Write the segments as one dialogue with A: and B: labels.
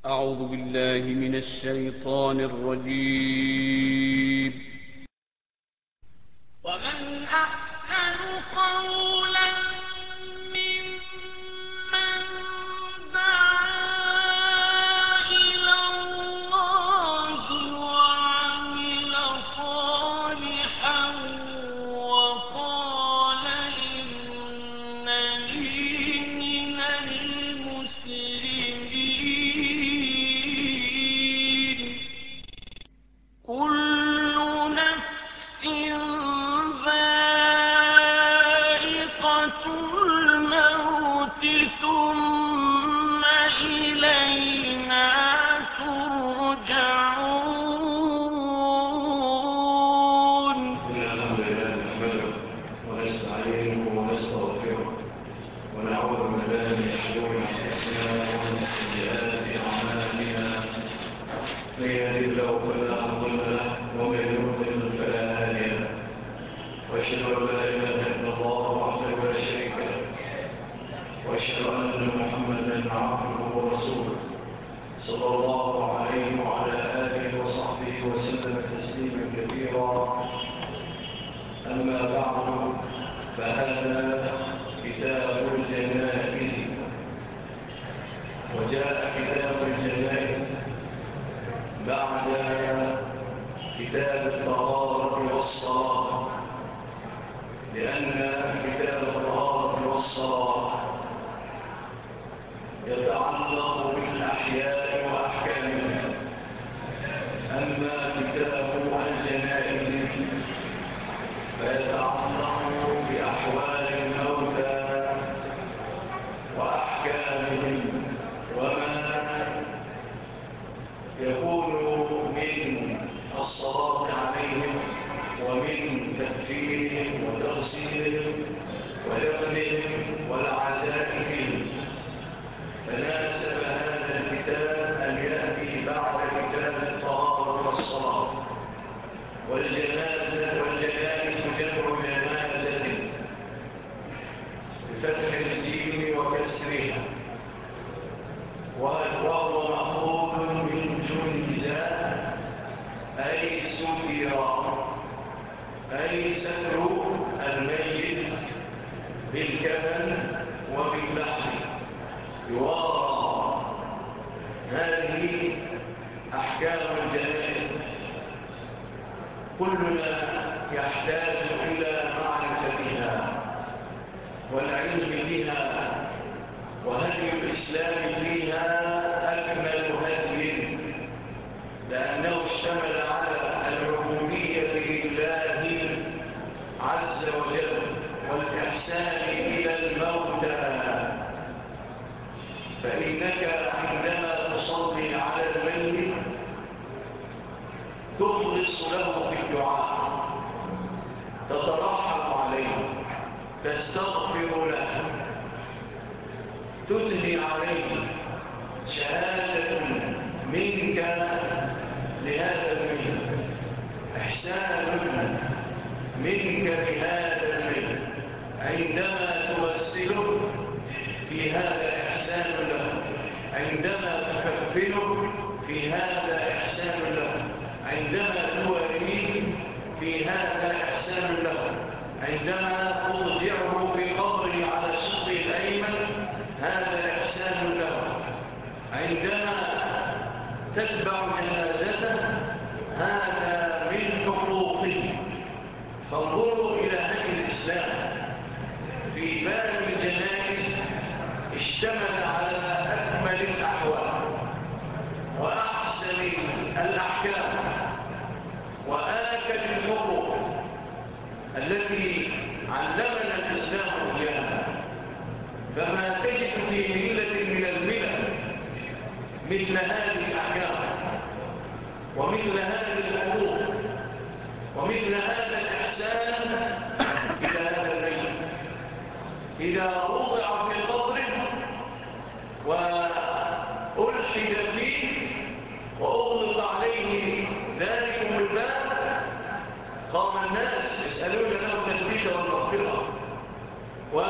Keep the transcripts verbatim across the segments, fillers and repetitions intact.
A: أعوذ بالله من الشيطان الرجيم.
B: ومن أحسن قولا ممن دعا إلى الله وعمل صالحا وقال إنني من المسلمين. كل نفس ذائقة الموت ثم إلينا ترجعون.
C: إن الحمد لله نحمده ونستعينه ونستغفره ونعوذ بالله من شرور أنفسنا ومن سيئات أعمالنا. من يهده الله فلا مضل له ومن يضلل فلا هادي له. وأشهد أن لا إله إلا الله وحده لا شريك له وأشهد أن محمدا عبده ورسوله صلى الله عليه وعلى آله وصحبه وسلم تسليما كثيرا. أما بعد فهذا كتاب الجنائز. وجاء كتاب الجنائز بعد كتاب الطهارة والصلاة، لأن كتاب الطهارة والصلاة يتعلق بالأحياء وأحكامها. أما كتاب الجنائز فيتعلق بأحوال الموتى وأحكامهم وما يكون من الصلاة عليهم ومن تكفيرهم وتغسيلهم ودفنهم والعزاء فيهم. فناسب هذا الكتاب أن يأتي بعد كتاب الطهارة والصلاة. والجنازة والجنائز جمع جنازة بفتح الجيم وكسرها، وهو مأخوذ من جنزة أي ستر، أي ستر الميت بالكفن وباللحم يوارى. هذه أحكام الجنائز. كلنا يحتاج إلى معرفتها والعلم بها، وهدي الإسلام فيها أكمل هدي، لأنه اشتمل على العبودية لله عز وجل والإحسان إلى الموتى. فإنك عندما تصلي على الميت تخلص له في الدعاء، تترحم عليه، تستغفر له، تثني عليه شهادة منك لهذا الميت، إحسان منك لهذا الميت. عندما تغسله في هذا إحسان له، عندما تكفله في هذا إحسان له، عندما تواريه في هذا إحسان له، عندما تضجعه في قبره على شقه الأيمن هذا إحسان له، عندما تتبع جنازته هذا من حقوقه. فانظروا إلى هدي الإسلام في باب الجنائز، اشتمل على أكمل الأحوال وأحسن الأحكام وآكد الحقوق التي علمنا الإسلام إياها. فما تجد في ملة من الملل مثل هذه الأحكام ومثل هذه الحقوق ومثل هذا الإحسان إلى هذا الميت. إذا وضع في قبره وألحد فيه وأغلق عليه ذلكم الباب، قام الناس يسألون له التثبيت والمغفرة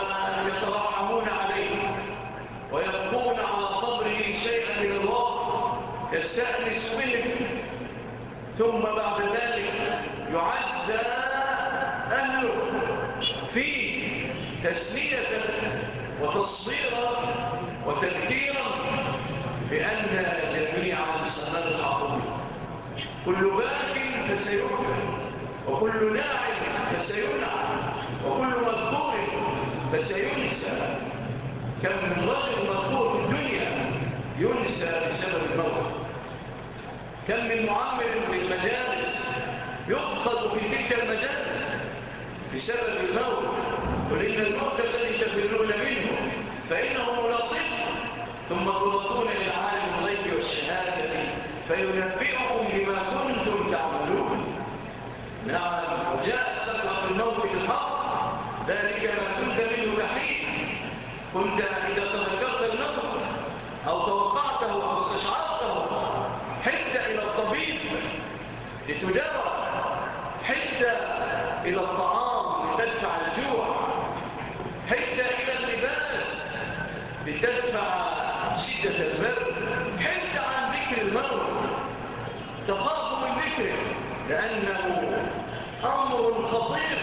C: ويترحمون عليه ويبقون على قبره شيئا من الوقت تستأنس بهم، ثم بعد ذلك يعزى أهله فيه تسلية وتصديرا وتذكيرا بأن جميعا سنلحق. كل باك فسيبكى، وكل ناعم فسينعم، وكل مذكور فسينسى. كم من رجل مذكور في الدنيا ينسى بسبب الموت، كم من معمر في المجالس يفقد في تلك المجالس بسبب الموت. قل إن الموت الذي تفرون منه فإنه ملاقيكم، ثم تردون إلى عالم الغيب والشهادة فينبئكم بما كنتم تعملون. نعم، وجاءت سكرة الموت بالحق، ذلك ما كنت منه تحيد. كنت إذا تذكرت الموت أو توقعته أو استشعرته حتى إلى الطبيب لتداوى، حتى إلى الطعام لتدفع الجوع، حتى إلى اللباس لتدفع شدة البرد، حتى عن ذكر الموت تخاف من ذكره، لأنه أمر خطير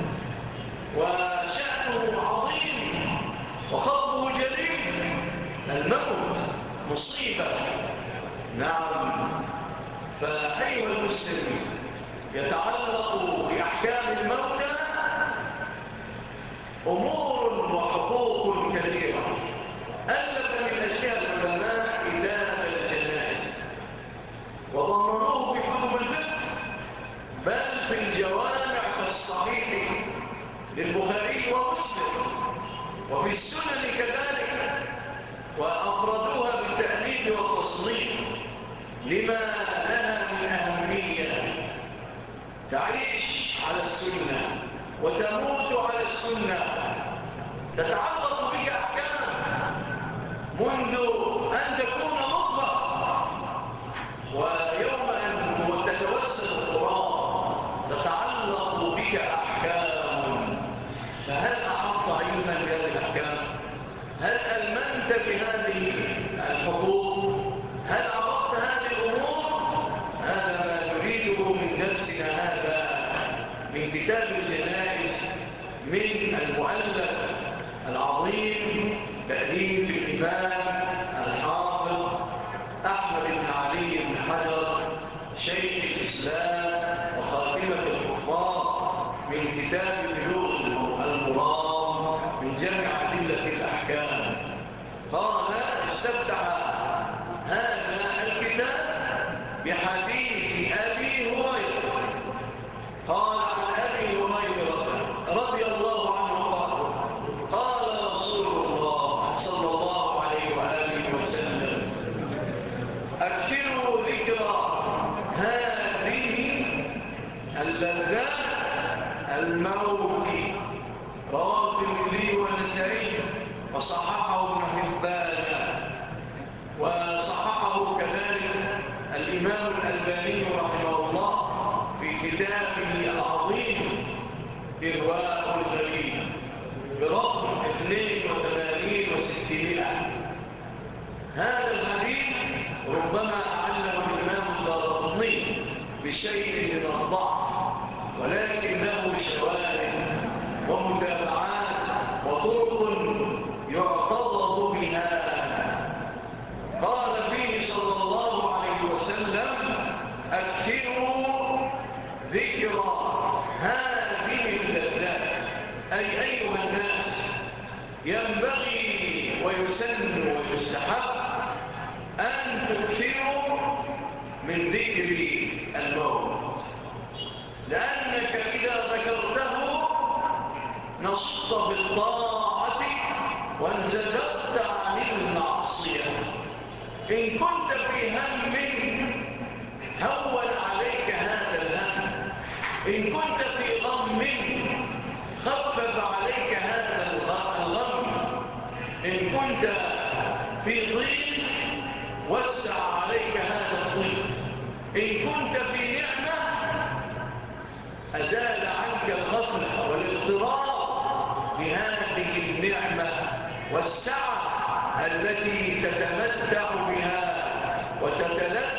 C: وشأنه عظيم وخطبه جليل. الموت مصيبة. نعم، فأيها المسلم يتعلق بأحكام الموتى أمور وحقوق كثيرة ألف من أجلها العلماء كتاب الجنائز وضمنوه بكتب الفقه، بل في الجوامع كالصحيح للبخاري ومسلم، وفي السنن كذلك، وأفردوها بالتأليف والتصنيف لما لها من أهمية. تعيش على السنة وتموت على السنة، تتعلق بك أحكام منذ أن تكون نطفة، ويوم أن تتوسل القرآن تتعلق بك أحكام. فهل أحط علما بهذه الأحكام؟ هل ألمنت بهذه الحقوق؟ هل عرفت هذه الأمور؟ هذا ما نريده من درسنا هذا من كتاب الجنائز من المؤلف العظيم تأليف الإمام الحافظ أحمد بن علي بن حجر شيخ الإسلام وخاتمة الحفاظ، من كتاب بلوغ المرام من جمع أدلة الأحكام. قال استفتح هذا الكتاب بحديث أبي هريرة. قال عن أبي هريرة رضي الله عنه قال قال رسول الله صلى الله عليه وآله وسلم أكثروا ذكرى هذه اللذات الموت. رواه الترمذي والنسائي وصححه ابن حبان، وصححه كذلك الإمام الألباني رحمه الله في كتابه العظيم إرواء الغليل برقم اثنين وثمانين وستمائة. هذا الحديث ربما أعله الإمام الدارقطني بشيء من الضعف، ولكن له شواهد ومتابعات وطرق يعتضد بها. قال فيه صلى الله عليه وسلم أكثروا ذكرى هذه اللذات، أي أيها الناس ينبغي ويسن ويستحب أن تكثروا من ذكر الموت، لأنك إذا ذكرته نصت بالطاعة وانزددت عن المعصية. إن كنت في هم هون عليك هذا الهم، إن كنت في غم خفف عليك هذا الغم، إن كنت في ضيق وسع عليك هذا الضيق، إن كنت في نعمة أزال عنك الغفلة والاضطراب بهذه النعمة والسعة التي تتمتع بها وتتلذذ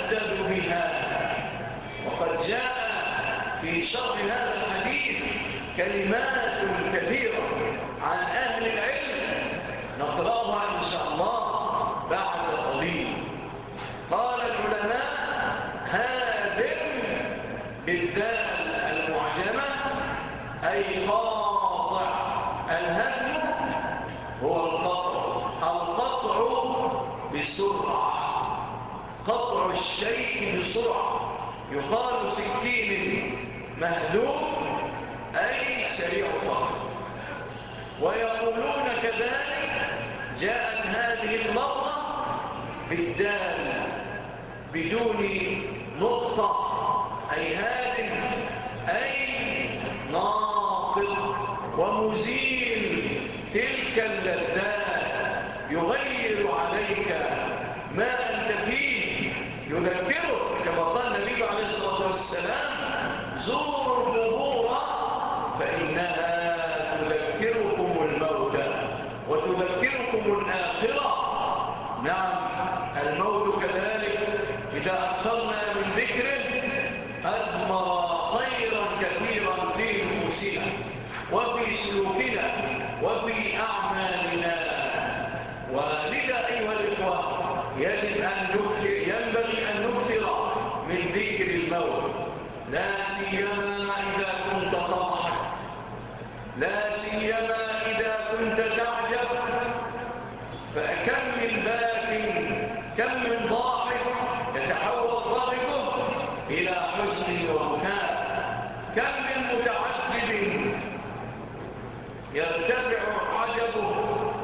C: كلمات كثيرة عن أهل العلم نقرأها إن شاء الله بعد قليل. قال العلماء: هادم بالدال المعجمة أي قاطع. الهدم هو القطع، القطع بسرعة، قطع الشيء بسرعة. يقال سكين مهدوم أي سريع القطع. ويقولون كذلك جاءت هذه اللفظة بالدال بدون نقطة أي هادم أي ناقض ومزيل تلك اللذات، يغير عليك ما أنت فيه، يذكرك كما قال النبي عليه الصلاة والسلام: زوروا القبور فإنها تذكركم الموت وتذكركم الآخرة. نعم، الموت كذلك إذا أكثرنا من ذكره أدمر خيرا كثيرا في نفوسنا وفي سلوكنا وفي أعمالنا. ولذا أيها الإخوة يجب أن نكثر، ينبغي أن نكثر من ذكر الموت، لا سيما إذا كنت تضحك، لا سيما إذا كنت تعجب. فكم من باك، كم من ضاحك يتحول ضحكه إلى حزن وبكاء، كم من متعجب يرتفع عجبه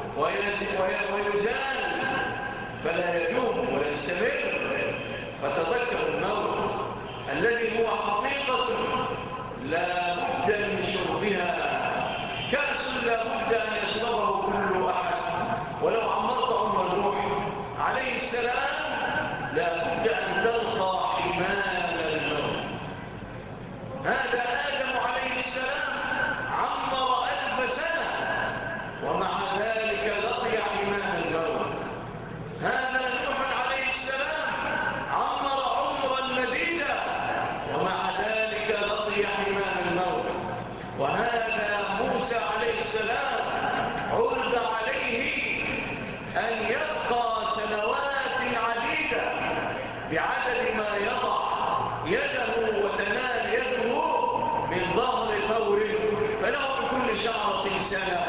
C: ويزال فلا يدوم ويستمر. فتذكر الموت الذي هو حقيقة لا بد من شربها، كأس لا بد أن يشربه كل أحد. ولو عمرت عمر نوح عليه السلام لا بد أن تلقى حمام الموت. هذا آدم عليه السلام عمر ألف سنة ومع ذلك لقي حمام الموت. هذا نوح عليه السلام عمر عمرا مديدا ومع ذلك لقي حمام الموت. وهذا موسى عليه السلام عرض عليه أن يبقى سنوات عديدة بعدد ما يضع يده وتنال يده من ظهر ثور فله بكل شعرة سنة،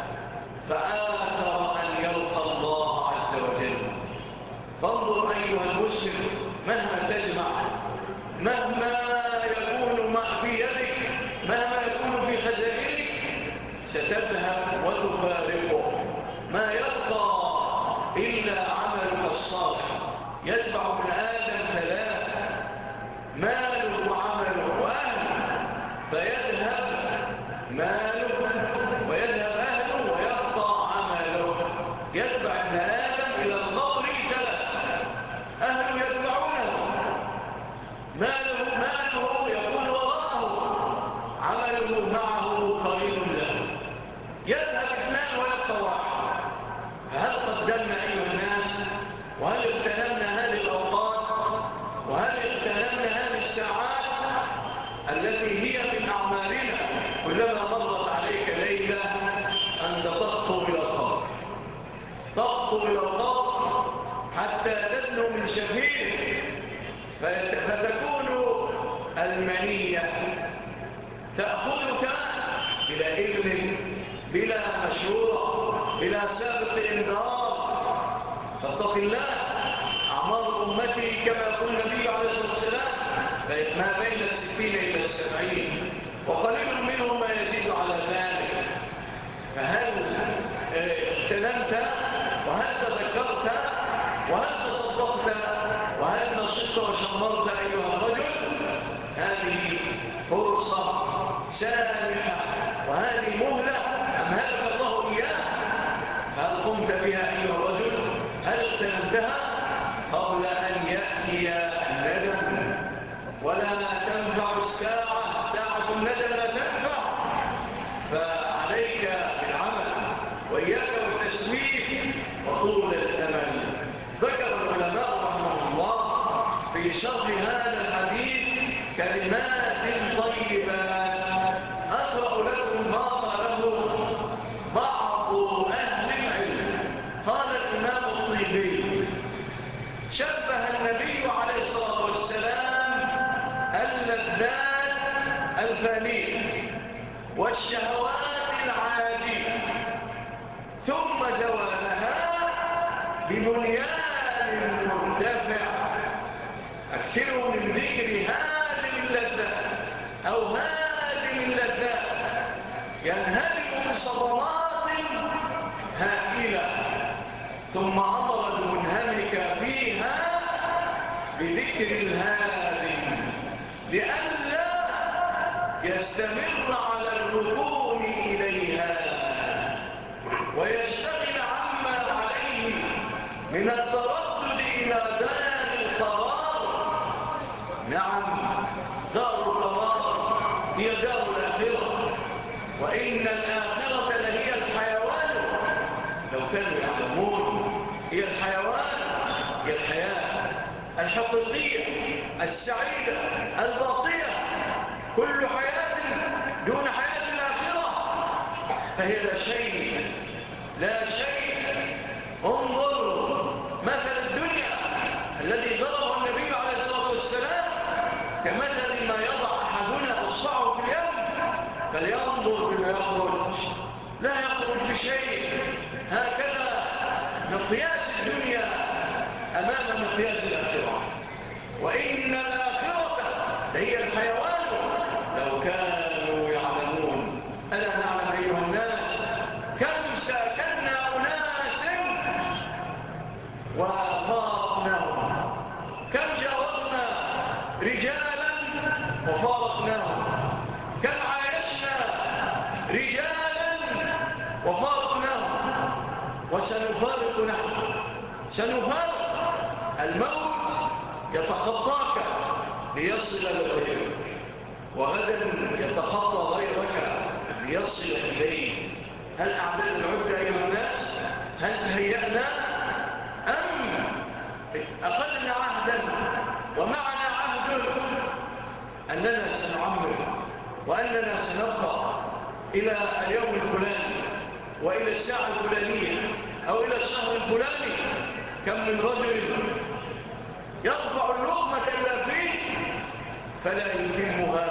C: فآثر أن يلقى الله عز وجل. فانظر أيها المسلم، مهما تجمع، مهما يكون ما في يدك، مهما يكون في خزائنك، ستذهب وتفارقه. ما يبقى إلا عملك الصالح. يتبع ابن آدم ثلاث: ماله وعمله وأهله، فيذهب ماله ويذهب أهله ويبقى عمله. يتبع ابن آدم إلى القبر ثلاث: أهله يتبعونه، ماله ماله يكون وراءه، عمله معه قريب له. يذهب اثنان ويبقى واحد. فهل قدمنا أيها الناس؟ وهل اغتنمنا هذه الأوقات؟ وهل اغتنمنا هذه الساعات التي هي من أعمالنا؟ كلما مرت عليك ليلة أنت تخطو إلى القبر، تخطو إلى القبر حتى تدنو من شفير، فتكون المنية تأخذك بلا إذن، بلا مشورة، بلا سابق إنذار. فاتق الله. أعمار أمتي كما يقول النبي عليه الصلاة والسلام ما بين الستين إلى السبعين، وقليل منهم ما يزيد على ذلك. فهل اغتنمت؟ وهل تذكرت؟ وهل تصدقت؟ وهل نشطت وشمرت أيها الرجل؟ هذه فرصة سامحة وهذه مهلة أمهلك الله إياها. هل قمت بها أيها الرجل؟ هل اغتنمتها؟ قبل أن يأتي الندم. ولا تنفع الساعة، ساعة الندم لا تنفع. فعليك بالعمل وإياك والتسويف وطول الأمل. ذكر العلماء رحمه الله في شرح هذا الحديث كلمات طيبات أقرأ لكم شبه النبي عليه الصلاة والسلام اللذات الفانية والشهوات العادية ثم زوالها ببنيان مرتفع. أكثروا من ذكر هذه اللذات أو هذه اللذات ينهدم بصدمات هائلة، ثم أمر المنهمك فيها بذكر الهادم لئلا يستمر على الركون إليها ويشتغل عما عليه من التردد إلى دار القرار. نعم، دار القرار هي دار الآخرة، وإن الآخرة لهي الحيوان. لو كانوا يعلمون، هي الحيوان، هي الحياة الحقيقية السعيدة الباطنة. كل حياة دون حياة الآخرة فهي لا شيء، لا شيء. انظر مثل الدنيا الذي ضربه النبي عليه الصلاة والسلام كمثل ما يضع أحدنا أصبعه في اليم فلينظر بما يخرج، لا يخرج بشيء. هكذا مقياس الدنيا أمام مقياس الآخرة، وإن الآخرة هي الحيوان لو كانوا يعلمون. ألا نعلم أيها الناس كم ساكننا أناس وفارقناهم، كم جاورنا رجالا وفارقناهم، كم عايشنا رجالا وفارقناهم، وسنفارق نحن، سنفارق. الموت يتخطاك ليصل لغيرك، وغدا يتخطى غيرك ليصل إليه. هل أعداد العدة أيها الناس؟ هل تهيأنا أم أخذنا عهدا ومعنا عهد أننا سنعمر وأننا سنبقى إلى اليوم الفلاني وإلى الساعة الفلانية أو إلى الشهر الفلاني؟ كم من رجل يرفع اللقمة إلى فيه فلا يتمها،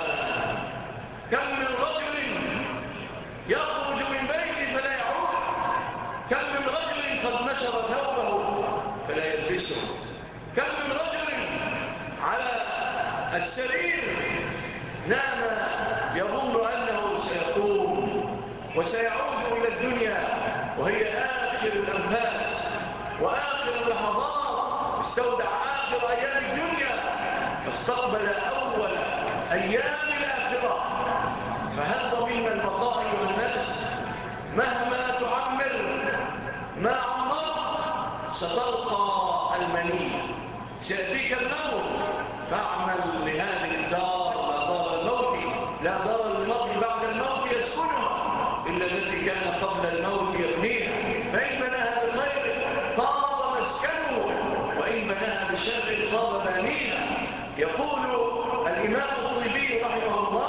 C: كم من رجل يخرج من بيته فلا يعود، كم من رجل قد نشر ثوبه فلا يلبسه، كم من رجل على السرير نام يظن أنه سيقوم وسيعود إلى الدنيا وهي آخر الأنفاس وآخر اللحظات، استودع آخر أيام الدنيا فاستقبل أول أيام الآخرة. فهل ضمن البقاء أيها الناس؟ مهما تعمر ما عمرت ستلقى المني، سيأتيك الموت، فاعمل لهذه الدار لا دار الموت، لا دار الموت بعد الموت يسكنها إلا التي كان قبل الموت يبنيها، فإن بناها بخير طاب مسكنه وإن بناها بشر طاب بانيها. يقول الإمام الطبي رحمه الله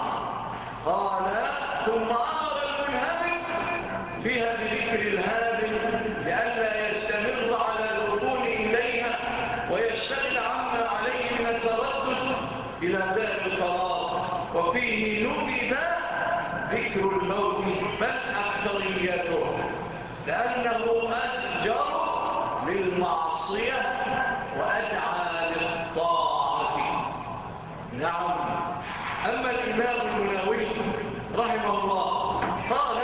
C: قال ثم أمر المنهمك فيها بذكر الهادم لئلا يستمر على الركون إليها ويشتغل عما عليه من التردد إلى دار القرار. وفيه نبذ ذكر الموت بل أكثريته لأنه أزجر للمعصية وأدعى للطاعة. نعم. أما الإمام المناوي رحمه الله قال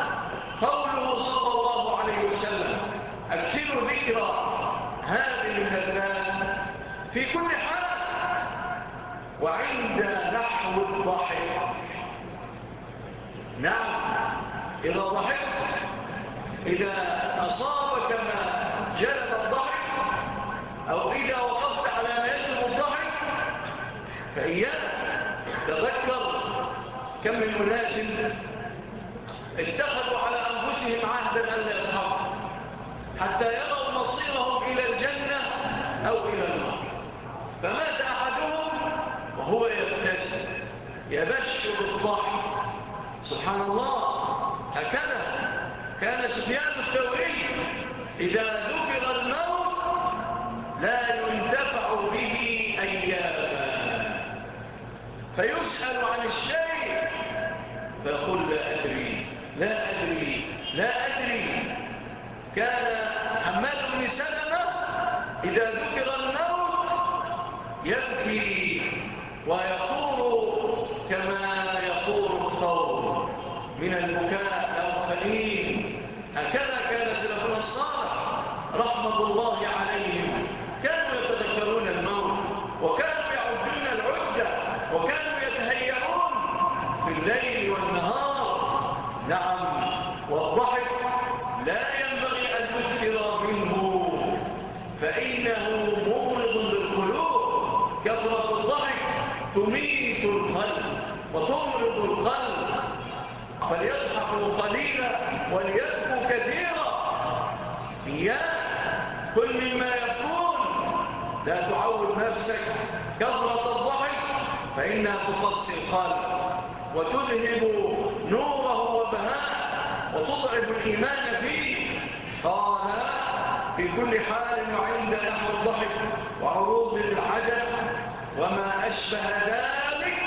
C: قوله صلى الله عليه وسلم أكثر ذكر هذه اللذات في كل حال وعند نحو الضحك. نعم، إذا ضحكت، إذا أصابك ما جلب الضحك أو إذا وقفت على ما يجلب الضحك فإياك تذكر كم من ناس اتخذوا على أنفسهم عهدا ألا يضحكوا حتى يروا مصيرهم إلى الجنة أو إلى النار، فمات أحدهم وهو يبتسم يبشر الضحك. سبحان الله. هكذا كان سفيان الثوري إذا ذكر الموت لا ينتفع به أياما، فيسأل عن الشيء فيقول لا أدري لا أدري لا أدري. كان حماد بن سلمة إذا ذكر الموت يبكي ويقول كما يقول الثور من البكاء له قليل. هكذا كان سلفنا الصالح رحمة الله عليهم، كانوا يتذكرون الموت وكانوا يعدون العدة وكانوا يتهيئون في الليل والنهار. نعم، والضحك لا ينبغي أن تكثر منه فإنه مولد للقلوب. كثرة الضحك تميت القلب وتمرض القلب، فليضحكوا قليلا وليبكوا كثيرا. إياك كل مما يكون لا تعود نفسك كثرة الضحك فإنها تقصي القلب وتذهب نوره وبهاء وتضعف الإيمان فيه. قال في كل حال وعند نحو الضحك وعروض العجب وما أشبه ذلك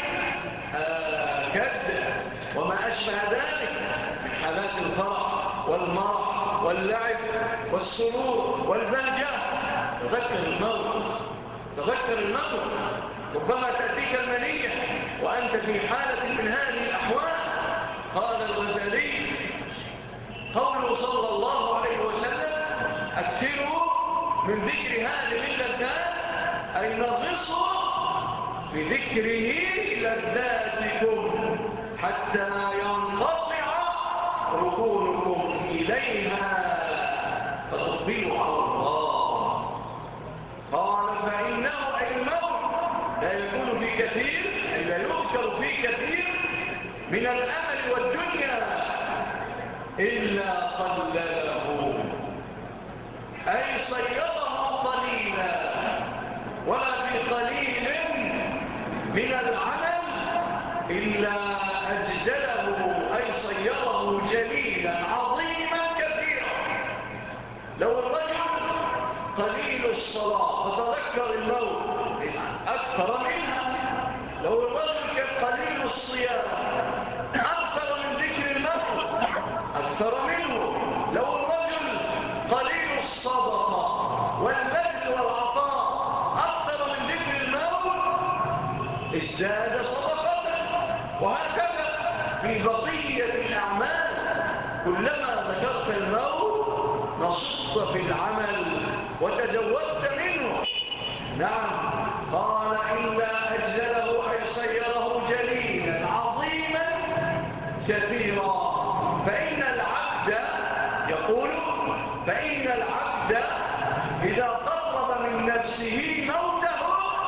C: آكد وما أشبه ذلك من حالات الفرح والمرح واللعب والسرور والبهجة. تذكر الموت تذكر الموت. ربما تأتيك المنية وأنت في حالة من هذه الأحوال. قال الغزالي قوله صلى الله عليه وسلم أكثروا من ذكر هذه اللذات أي نغصوا بذكره لذاتكم حتى ينقطع ركونكم إليها فتقبلوا على الله. قال فإنه أي الموت لا يكون في كثير أي لا يذكر في كثير من الأمل والدنيا إلا قلله أي صيره قليلا، ولا في قليل من العمل إلا أجزله أي صيره جليلا عظيما كثيرا. لو الرجل قليل الصلاة فتذكر الموت أكثر منها، لو الرجل كان قليل الصيام أكثر من ذكر الموت أكثر منه، لو الرجل قليل الصدقة والبذل والعطاء أكثر من ذكر الموت ازداد صدقة. وهكذا في بقية الأعمال كلما ذكرت الموت نصبت في العمل وتزودت منه. نعم، قال إلا أجزله أي صيره جليلا عظيما كثيرا. فإن العبد يقول فإن العبد إذا قرب من نفسه موته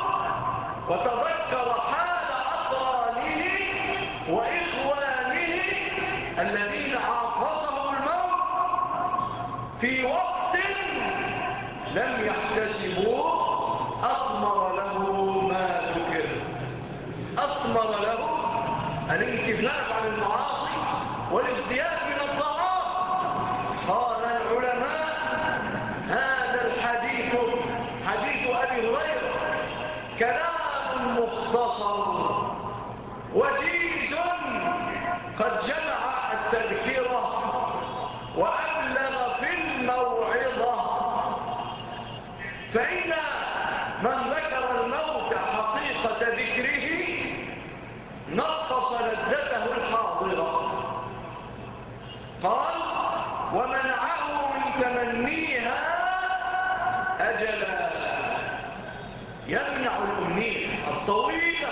C: وتذكر حال أقرانه وإخوانه الذين عاصفهم الموت في وقت لم يحتسبوه أثمر له ما ذكر، أثمر له الانكفاف عن المعاصي والازدياد من الطاعات. قال العلماء هذا الحديث حديث أبي هريرة كلام مختصر وجيز قد جمع التذكرة وأبلغ في الموعظة. فإن من ذكر الموت حقيقة ذكره نقص لذته الحاضرة. قال ومنعه من تمنيها أجلا، يمنع الأمنية الطويلة.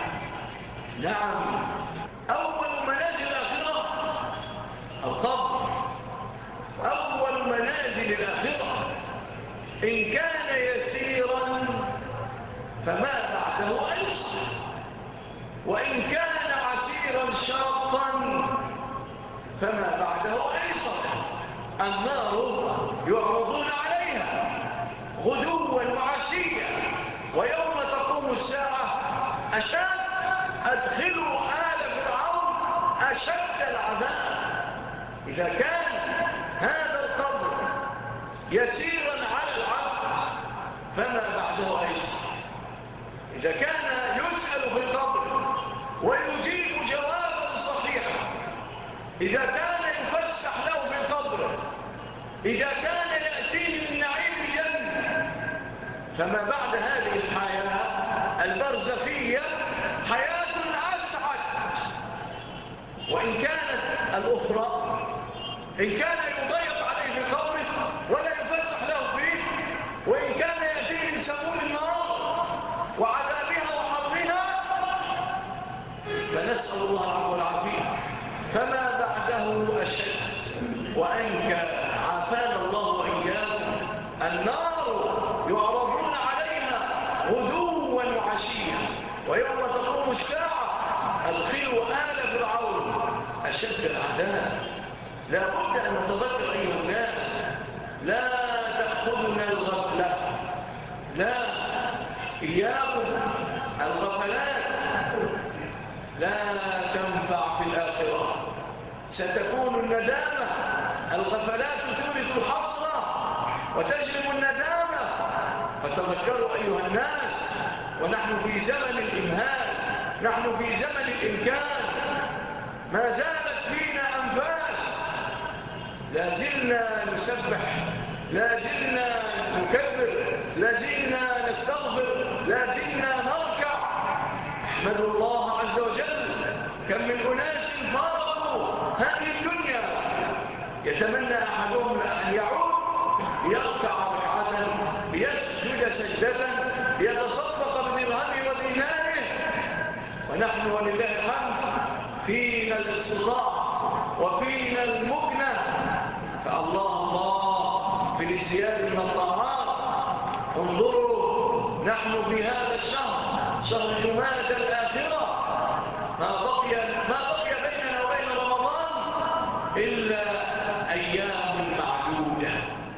C: نعم، أول منازل الآخرة القبر، أول منازل الآخرة إن كان يسيرا فما بعده أيسر، وإن كان عسيرا شاقا فما بعده أيسر. النار يعرضون عليها غدوا وعشيا ويوم تقوم الساعة أشد أدخلوا آل فرعون أشد العذاب. إذا كان هذا القبر يسيرا على العبد فما بعده أيسر. إذا كان يسأل في القبر ويجيب جوابا صحيحا، إذا كان يفسح له في القبر، إذا كان يأتيه من نعيم جنة، فما بعد هذه الحياة البرزخية حياة أسعد. وإن كانت الأخرى، إن كان يضيق عليه في قبره ولا يفسح له فيه، وإن كان يأتيه من سموم النار وعذابها وحرها، فنسأل الله العفو والعافية. فما بعده أشد وأنكى، عافانا الله وإياكم. النار يعرضون عليها غدوا وعشيا، ويوم تقوم الساعة أدخلوا آل فرعون أشد العذاب. لا بد أن نتذكر أيها الناس، لا تأخذنا الغفلة، لا، إياكم الغفلات لا تنفع في الآخرة. ستكون الندامة، الغفلات تورث الحسرة وتجلب الندامة. فتذكروا أيها الناس، ونحن في زمن الإمهال، نحن في زمن الإمكان، ما زالت فينا أنفاس، لا زلنا نسبح، لا زلنا نكبر، لا زلنا نستغفر، لا زلنا نركع. احمدوا الله عز وجل. كم من أناس فارقوا هذه الدنيا يتمنى أحدهم أن يعود ليركع ركعة، ليسجد سجدة، ليتصدق بدرهمه وديناره، ونحن ولله الحمد فينا الاستطاعة وفينا المكنة. فالله الله في الازدياد من الطاعات. انظروا، نحن في هذا الشهر، شهر جمادى الآخرة، ما بقي ما بقي بيننا وبين رمضان إلا أيام معدودة.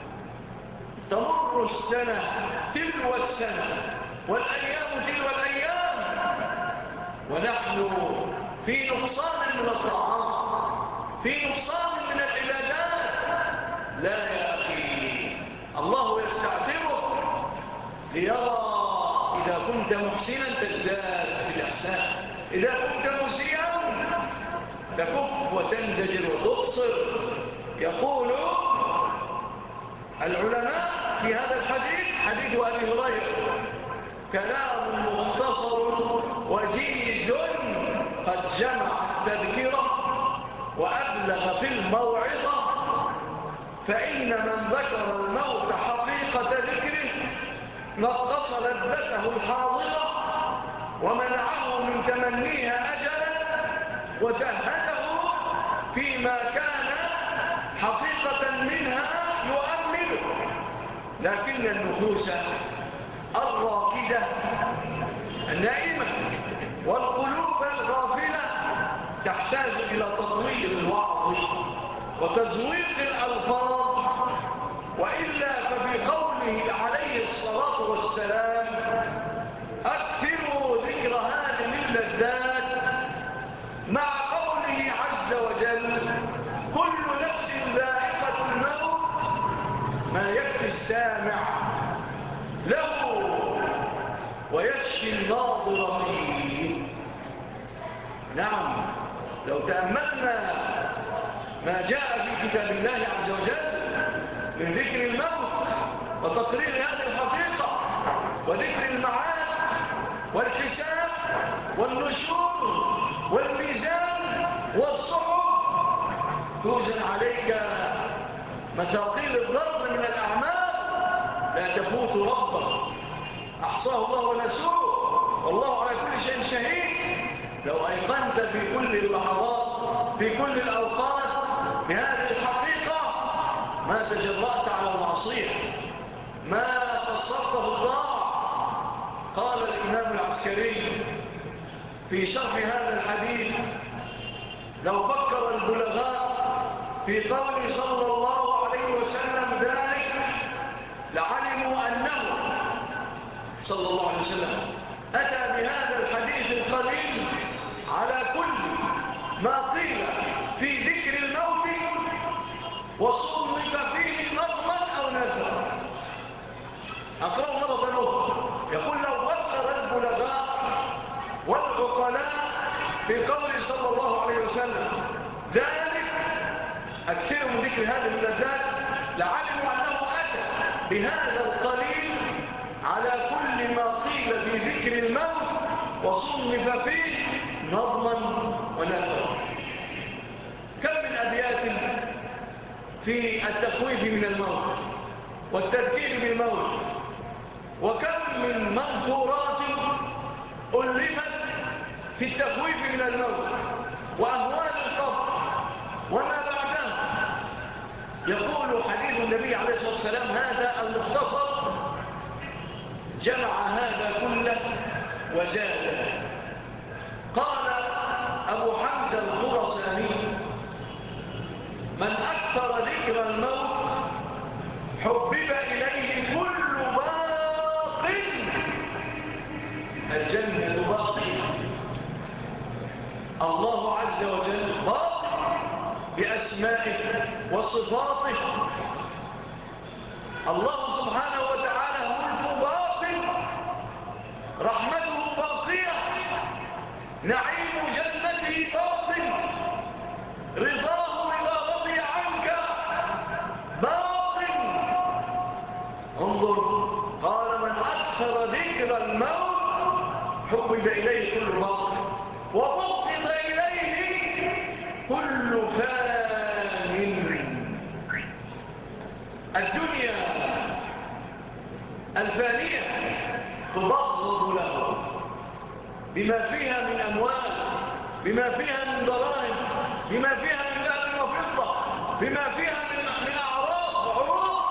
C: تمر السنة تلو السنة، والأيام تلو الأيام، ونحن في نقصان من الطاعات، في نقصان من العبادات. لا يا أخي، الله يستعتبك ليرى إذا كنت محسنا تزداد في الإحسان، إذا كنت مسيئا تكف وتنزجر وتبصر. يقول العلماء في هذا الحديث، حديث أبي هريرة: كلام مختصر وجيز قد جمع التذكرة وأبلغ في الموعظة، فإن من ذكر الموت حقيقة ذكره نقص لذته الحاضرة ومنعه من تمنيها أجلا وزهده فيما كان حقيقة منها يؤمله. لكن النفوس الراكدة النائمة والقلوب الغافلة تحتاج إلى تطوير الوعظ وتزويق الألفاظ، وإلا ففي قوله عليه الصلاة والسلام: أكثروا ذكر هذه اللذات، مع قوله عز وجل: كل نفس ذائقة الموت، ما يكفي السامع له ويشفي الناظر فيه. نعم، لو تأملنا ما جاء في كتاب الله عز وجل من ذكر الموت وتقرير هذه الحقيقة وذكر المعاد والحساب والنشور والميزان والصحف، توزن عليك مثاقيل الضرب من الأعمال لا تفوت ربك، أحصاه الله ونسوه، والله على كل شيء شهيد. لو أيقنت في كل اللحظات في كل الأوقات بهذه الحقيقة ما تجرأت على المعصية، ما قصرت في الضاع. قال الإمام العسكري في شرح هذا الحديث: لو فكر البلغاء في قول صلى الله عليه وسلم ذلك لعلموا أنه صلى الله عليه وسلم أتى بهذا الحديث القليل على كل ما قيل في ذكر الموت وصنف فيه نظما أو نذرا. أقرأ مرة أخرى يقول لو فكر البلغاء والعقلاء في قوله صلى الله عليه وسلم ذلك أكثر من ذكر هذه اللذات لعلموا أنه أتى بهذا القليل على كل ما قيل في ذكر الموت وصنف فيه نظما ونثرا. كم من أبيات في التخويف من الموت والتذكير بالموت، وكم من منثورات ألفت في التخويف من الموت وأهوال القبر وما بعده. يقول حديث النبي عليه الصلاة والسلام هذا المختصر جمع هذا كله وزاد. قال أبو حمزة الخراساني من أكثر ذكر الموت حبب إليه كل باق، الجنة باقية، الله عز وجل باق بأسمائه وصفاته، الله سبحانه وتعالى ملك باق، رحمته باقية، نعيم جنته باق، رضاه إذا رضي عنك باق. انظر، قال من أكثر ذكر الموت حبب إليه كل باق وبغض إليه كل فان. الدنيا الفانية تبغض له بما فيها من أموال، بما فيها من ضرائب، بما فيها من ذهب وفضة، بما فيها من من أعراض وعروض،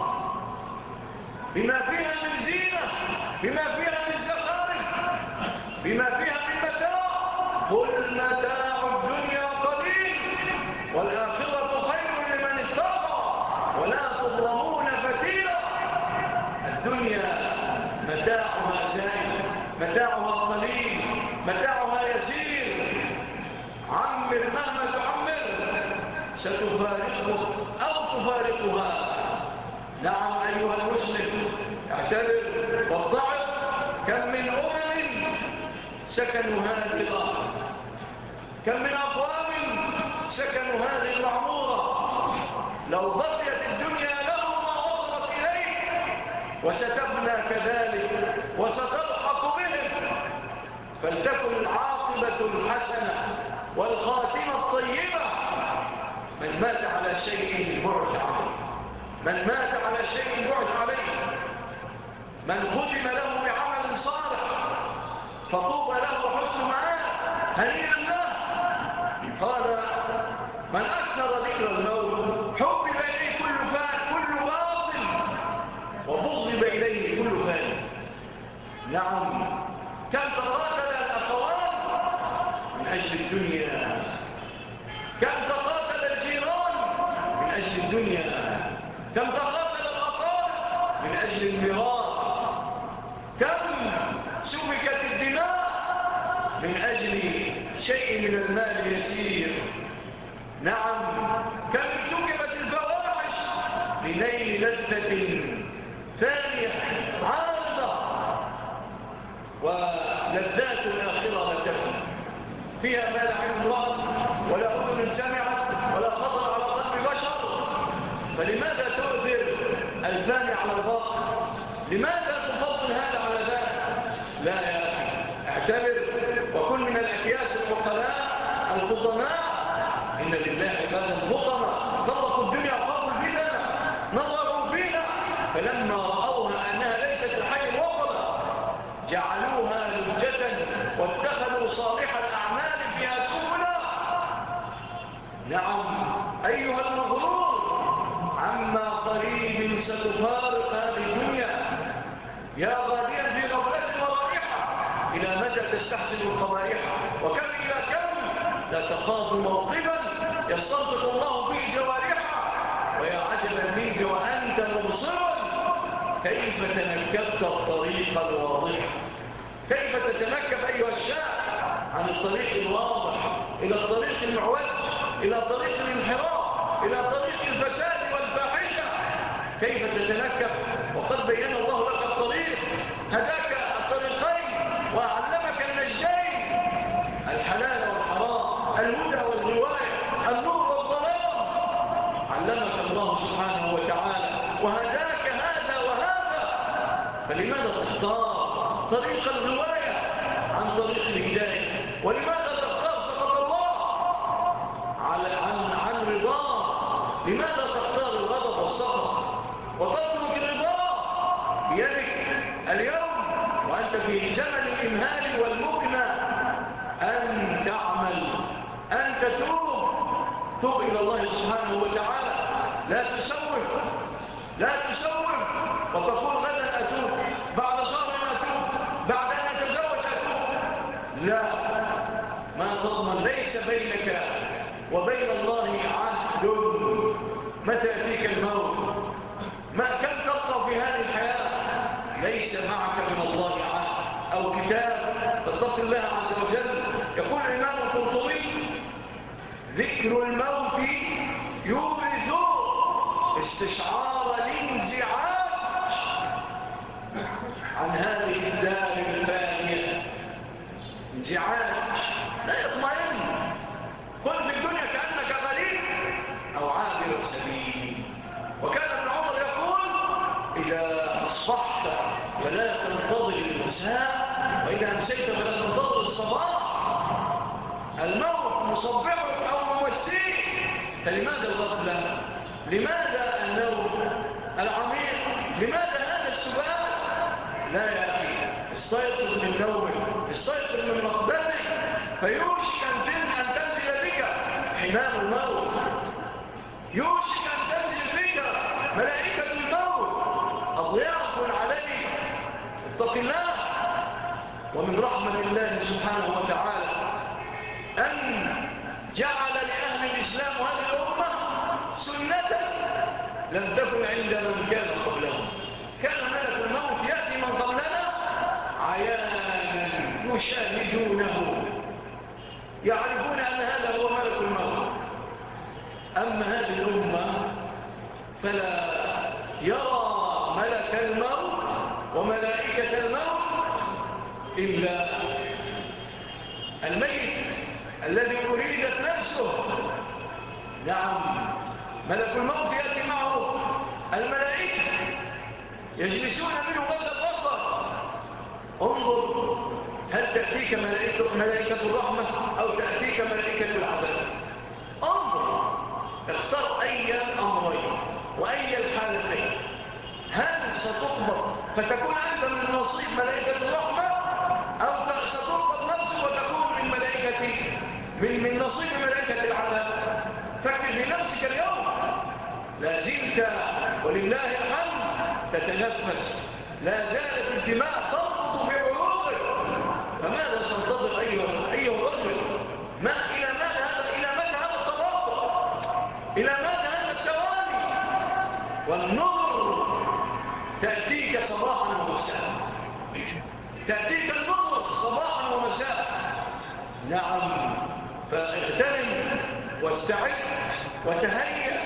C: بما فيها من زينة، بما فيها من زخارف، بما فيها من متاع. قل متاع الدنيا قليل والآخرة خير لمن اتقى ولا تظلمون فتيلا. الدنيا متاعها زائد، متاعها قليل، متاعها يسير. عمر مهما تعمر ستفارقه أو تفارقها. نعم أيها المسلم، اعتبر والضعف كم من أمم سكنوا هذه الأرض، كم من أقوام سكنوا هذه المعمورة. لو بقيت الدنيا لهم ما وصلت إليه وستبنى كذلك وستلحق بهم، فلتكن العاقبة الحسنة والخاتمة الطيبة. من مات على شيء بعث عليه، من مات على شيء بعث عليه، من ختم له بعمل صالح فطوبى له حسن مآب، هنيئا له. قال من أكثر ذكر الموت حبب إليه كل فان كل باطل وبغضب إليه كل فان. نعم، كم تقاتل الأخوات من أجل الدنيا، كم تقاتل الجيران من أجل الدنيا، كم تقاتل الأقارب من أجل الميراث، كم سفكت الدماء من أجل شيء من المال اليسير. نعم، كم ارتكبت الفواحش لنيل لذة ثانية عارضة. ولذات الآخرة لا تكن فيها ما لا عين رأت ولا أذن سمعت ولا خطر على قلب بشر. فلماذا تؤثر الفاني على الباطل؟ لماذا تفضل هذا على ذلك؟ لا يا أخي، اعتبر وكن من الأكياس العقلاء الفطناء. إن لله عبادا فطناء طلقوا الدنيا وخافوا الفتن، نظروا فينا فلما رأوها أنها ليست الحي الوطن جعلوها لجة واتخذوا صالح الأعمال فيها سبلا. نعم أيها المغرور، عما قريب ستفارق هذه الدنيا. يا غاديا في غفلة ورائحة، إلى متى تستحسن القبائح؟ وكم إلى كم لا تخاف موقفا يستنطق الله فيه جوارحا. ويا عجبا منك وأنت مبصر كيف تنكبت الطريق الواضح، كيف تتنكب أيها الشاب عن الطريق الواضح إلى الطريق المعوج، إلى طريق الانحراف، إلى طريق الفساد والفاحشة. كيف تتنكب وقد بين الله لك هداك الطريقين وعلمك النجدين، الحلال والحرام، الهدى والغواية، النور والظلام. علمك الله سبحانه وتعالى وهداك هذا وهذا، فلماذا تختار طريق الغواية عن طريق الهداية؟ ولماذا تختار سخط الله عن عن رضاه؟ لماذا تختار الغضب والسخط وتترك الرضا بيدك اليوم وأنت في زمن الإمهال والمكنة؟ أن تعمل، أن تتوب، توب إلى الله سبحانه وتعالى. لا تسوف، لا تسوف وتقول غدا أتوب، بعد شهر أتوب، بعد أن أتزوج أتوب. لا، ما تضمن، ليس بينك وبين الله عهد. متى يأتيك الموت؟ ما كم تبقى في هذه الحياة؟ ليس معك من الله عهد أو كتاب. فاتق الله عز وجل. يقول الإمام القرطبي: ذكر الموت يورث استشعار الانزعاج عن هذه الدار الفانية. انزعاج، لا يطمئن. قل في الدنيا كأنك غريب أو عابر السبيل. وكان ابن عمر يقول: إذا أصبحت فلا تنتظر المساء، وإذا أمسيت فلا تنتظر الصباح. الموت مصبحك أو ممسيك. فلماذا الغفلة؟ لماذا النوم العميق؟ لماذا هذا السباق؟ لا يا أخي، استيقظ من نومك، استيقظ من رقدتك، فيوشك أن تنزل بك حمام الموت، يوشك أن تنزل بك ملائكة الموت أضياف عليك. اتق الله. ومن رحمة الله سبحانه وتعالى أن جعل لأهل الإسلام هذه الأمة سنة لم تكن عند من كان قبلهم. كان ملك الموت يأتي من قبلنا عيانا يشاهدونه، يعرفون أن هذا هو ملك الموت. أما هذه الأمة فلا يرى ملك الموت وملائكة الموت إلا الميت الذي أريدت نفسه. نعم، ملك الموت يأتي معه الملائكة يجلسون منه مدى البصر. انظر، هل تأتيك ملائكة, ملائكة الرحمة أو تأتيك ملائكة العذاب؟ انظر، اختار أي الأمرين وأي الحالتين. هل ستقبض فتكون أنت من نصيب ملائكة الرحمة، أو ستقبض نفسك وتكون من ملائكة من, من نصيب ملائكة العذاب؟ فكر بنفسك اليوم. لا زلت ولله الحمد تتنفس، لا زالت الدماء تنبض في عروقك، فماذا تنتظر أيها أيها الرجل؟ ما إلى ماذا هذا؟ إلى ماذا هذا التباطؤ؟ إلى ماذا هذا التوالي؟ والنظر تأتيك صباحا ومساء، تأتيك النظر صباحا ومساء. نعم، فاغتنم واستعد وتهيأ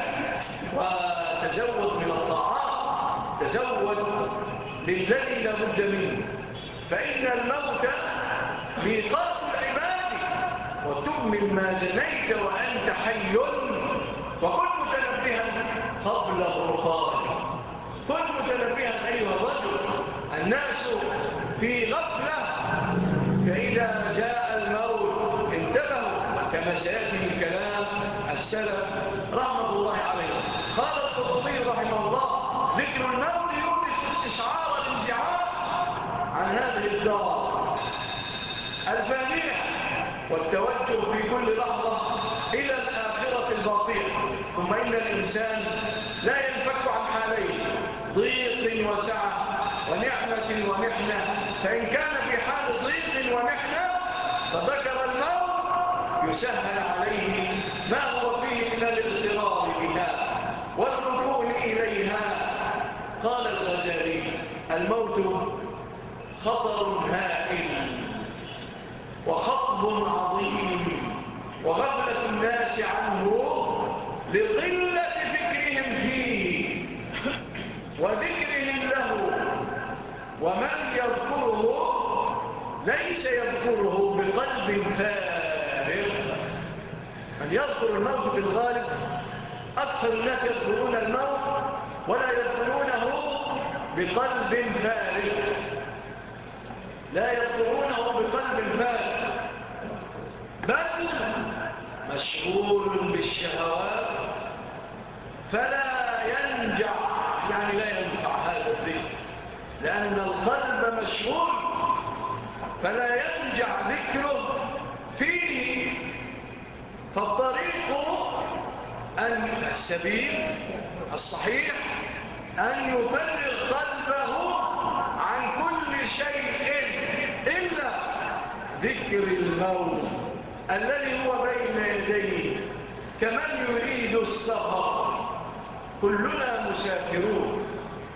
C: وتزود من الطاعات، تزود للذي لا بد منه، فإن الموت ميقات العباد، وتؤمن ما جنيت وأنت حي. وكن متنبها قبل الرقاد، كن متنبها أيها الرجل. الناس في غفلة، فإذا جاء الموت انتبهوا، كما سيأتي من كلام السلف رحمة الله عليه. قال القرطبي رحمه الله: ذكر الموت يورث استشعار الانزعاج عن هذه الدار الفانية، والتوجه في كل لحظة إلى الآخرة الباقية. ثم إن الإنسان لا ينفك عن حالين: ضيق وسعة، ونعمة ومحنة. فإن كان في حال ضيق ومحنة فذكر الموت يسهل عليه ما هو فيه من الاضطرار بها والركون إليها. قال الغزالي: الموت خطر هائل وخطب عظيم، وغفلة الناس عنه لقلة فكرهم فيه وذكرهم له. ومن يذكره ليس يذكره بقلب فارغ. من يذكر الموت بالغالب أكثر الناس يذكرون الموت ولا يذكرونه بقلب فارغ، لا يذكرونه بقلب فارغ، بل مشغول بالشهوات فلا ينجع، يعني لا ينفع هذا الذكر، لأن القلب مشغول فلا ينجع ذكره فيه. فالطريق أن السبيل الصحيح أن يفرغ قلبه عن كل شيء إلا ذكر الموت الذي هو بين يديه، كمن يريد السفر. كلنا مسافرون،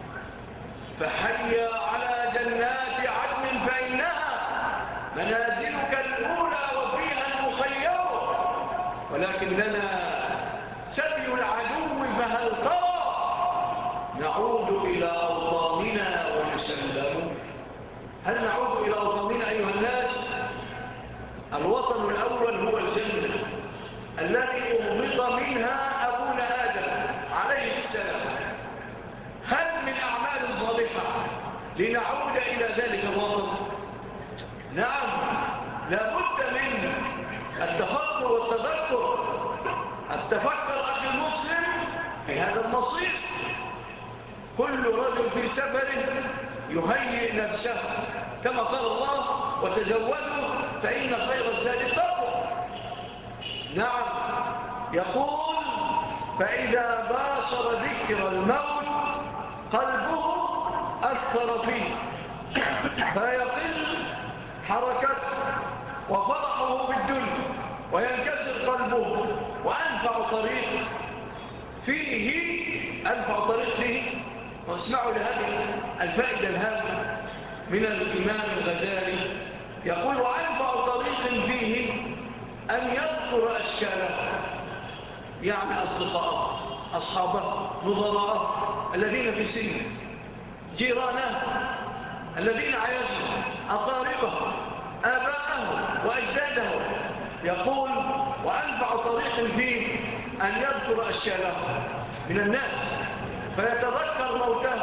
C: فحي على جنات عدن فإنها منازلك الأولى وفيها المخير، ولكننا سبي العدو فهل ترى نعود إلى أوطاننا ونسلم. هل نعود إلى أوطاننا أيها الناس؟ الوطن الأول هو الجنة الذي أهبط منها أبونا آدم عليه السلام. هل من أعمال صالحة لنعود إلى ذلك الوطن؟ نعم، لا بد من التفكر والتذكر. التفكر أخي المسلم في هذا المصير. كل رجل في سفره يهيئ نفسه كما قال الله وتزودوا فإن خير الزاد التقوى. نعم، يقول فإذا باشر ذكر الموت قلبه أثر فيه فيقل حركته وفرحه بالدنيا وينكسر قلبه. وأنفع طريق فيه أنفع طريق فيه، واسمعوا لهذه الفائدة الهامة من الإمام الغزالي، يقول وأنفع طريق فيه أن يذكر أشكاله، يعني أصدقاءه أصحابه نظراءه الذين في سنه، جيرانه الذين عايشوا، أقاربه آباءه وأجداده. يقول وأنفع طريق فيه أن يذكر أشكاله من الناس فيتذكر موته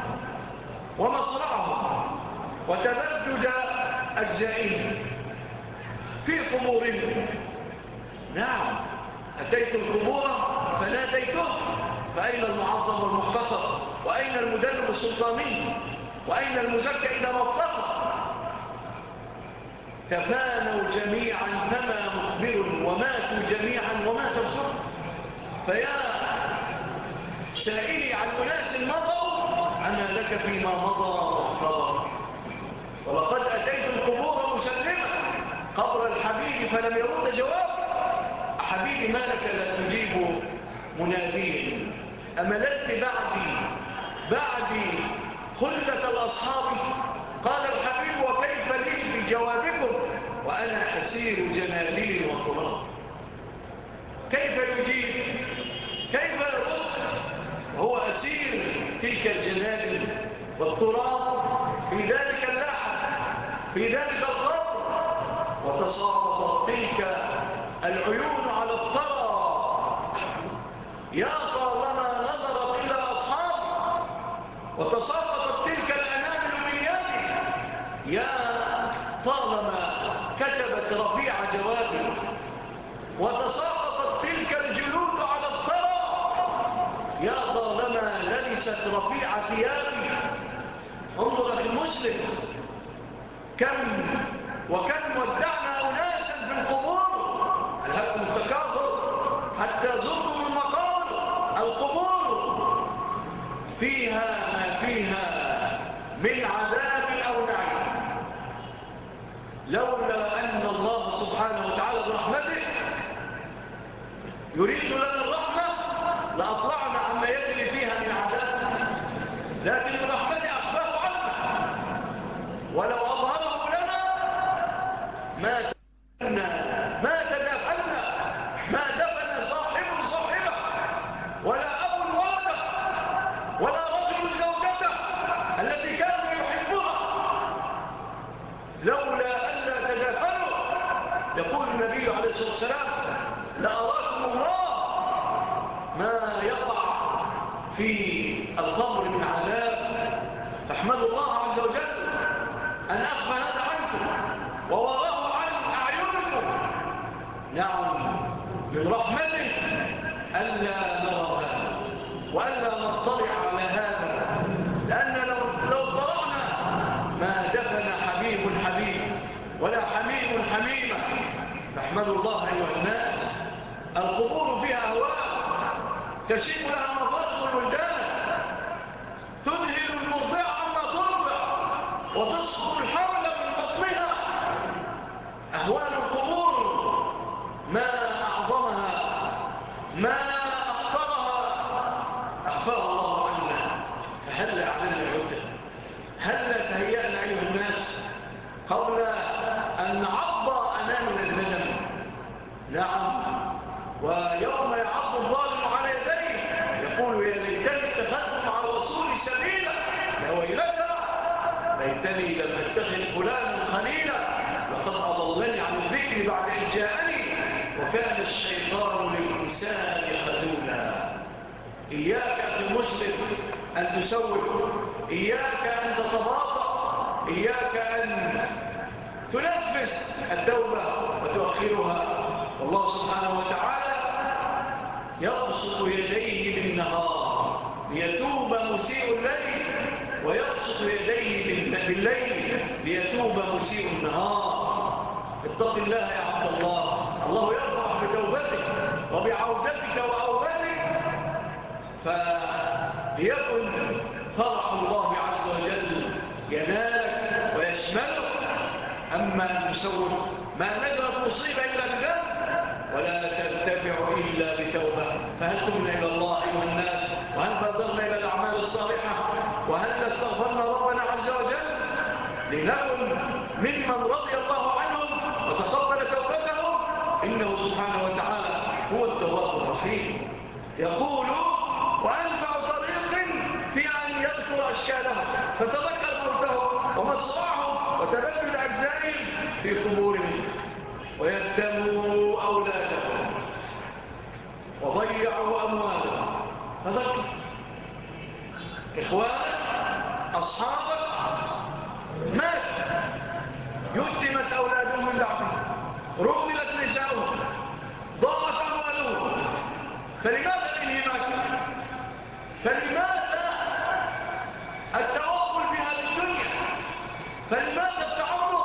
C: ومصرعه وتبدد أجزائه في قبورهم. نعم، أتيت القبور فناديته، فأين المعظم والمختصر؟ وأين المدلل السلطاني؟ وأين المزكى إذا ما افتقر؟ تفانوا جميعا فما مخبر وماتوا جميعا وما تبصر. فيا سائلي عن أناس مضوا أنا لك فيما مضى مخبر. ولقد أتيت القبور مسلمة قبر الحبيب فلم يرد جواب. حبيبي ما لك لا تجيب مناديه؟ أمللت بعدي بعدي خلة الأصحاب؟ قال الحبيب وكيف لي بجوابكم وأنا أسير جناليل وقرار. كيف يجيب؟ كيف يرد وهو أسير تلك الجناليل والتراب في ذلك اللحم في ذلك الضرب؟ وتساقطت تلك العيون على الثرى. يا طالما نظرت إلى أصحابه وتساقطت تلك الأنامل من يدي. يا طالما كتبت رفيع جوابي وتساقطت تلك الجلود على الثرى. يا طالما لبست رفيع ثيابي. انظر في المسلم كم وكم ودعنا أناسا في القبور. الهكم التكاثر حتى زرتم المقابر. القبور فيها ما فيها من عذاب أو نعيم. لولا أن الله سبحانه وتعالى برحمته يريد لنا الرحمة لأطلعنا عما يجري فيها من عذاب، لكن برحمته أخفاه عنا. ولو أظهره لنا ما تدفنا ما تدفنا ما دفن صاحب صاحبه ولا أب ولده ولا رجل زوجته التي كان يحبها لولا ألا تدافنوا يقول النبي عليه الصلاة والسلام لأراكم الله ما يقع في القبر من عذاب. فاحمدوا الله عز وجل أن أخفى هذا عنكم ووراه عن أعينكم. نعم من رحمته ألا نرى هذا وألا نطلع على هذا، لأن لو, لو اطلعنا ما دفن حبيب حبيب ولا حميم حميمة. فاحمدوا الله أيها الناس. القبور فيها أهواء تشيب لها مفاصل الولدان، تنهل المرضع عما ترضع وتسقط الحمل من بطنها. أهوال القبور ما أعظمها ما أخطرها أخفاها الله عنا. فهل أعلن العدة؟ هل تهيأنا أيها الناس قبل أن نعض أمامنا الندم؟ نعم. ويوم يعض الظالم على يديه يقول يا ليتني اتخذت مع الرسول سبيلا، يا ويلتى ليتني لم اتخذ فلانا خليلا لقد أضلني عن الذكر بعد إذ جاءني وكان الشيطان للإنسان خذولا. إياك في المسلم أن تسوق، إياك أن تتباطأ، إياك أن تنفس التوبة وتؤخرها. والله سبحانه وتعالى يبسط يديه بالنهار ليتوب مسيء الليل ويبسط يديه بالليل ليتوب مسيء النهار. اتق الله يا عبد الله، الله يفرح بتوبتك وبعودتك وأوبتك، فليكن فرح الله عز وجل ينالك ويشملك. أما أن تسوف ما نجرت مصيبة إلا بذنب ولا ترتفع إلا بتوبة. فهل تمنا إلى الله أيها الناس؟ وهل بادرنا إلى الأعمال الصالحة؟ وهل استغفرنا ربنا عز وجل لنكن ممن رضي الله عنهم وتقبل توبتهم؟ إنه سبحانه وتعالى هو التواب الرحيم. يقول وأنفع طريق في أن يذكر أشكالهم فتذكر موتهم ومصرعهم وتبدل أجزائهم في قبورهم ويتموا أولادهم وضيعوا أموالهم. فذكر إخوانك أصحابك مات يتمت أولادهم من بعضهم، رملت نساؤهم، ضاعت أموالهم. فلماذا الانهماك؟ فلماذا التوقف في هذه الدنيا؟ فلماذا التعرض؟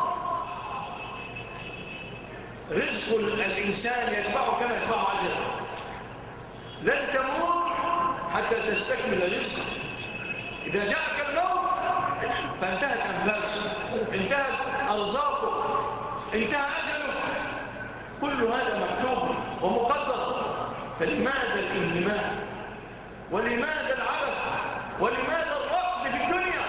C: رزق الإنسان يتبعه كما يتبعه عجله. لن تموت حتى تستكمل رزقك. إذا جاءك الموت فانتهت أنفاسه، انتهت أرزاقه، انتهى أجله. كل هذا مكتوب ومقدر. فلماذا الانهماك؟ ولماذا العبث؟ ولماذا الرفض في الدنيا؟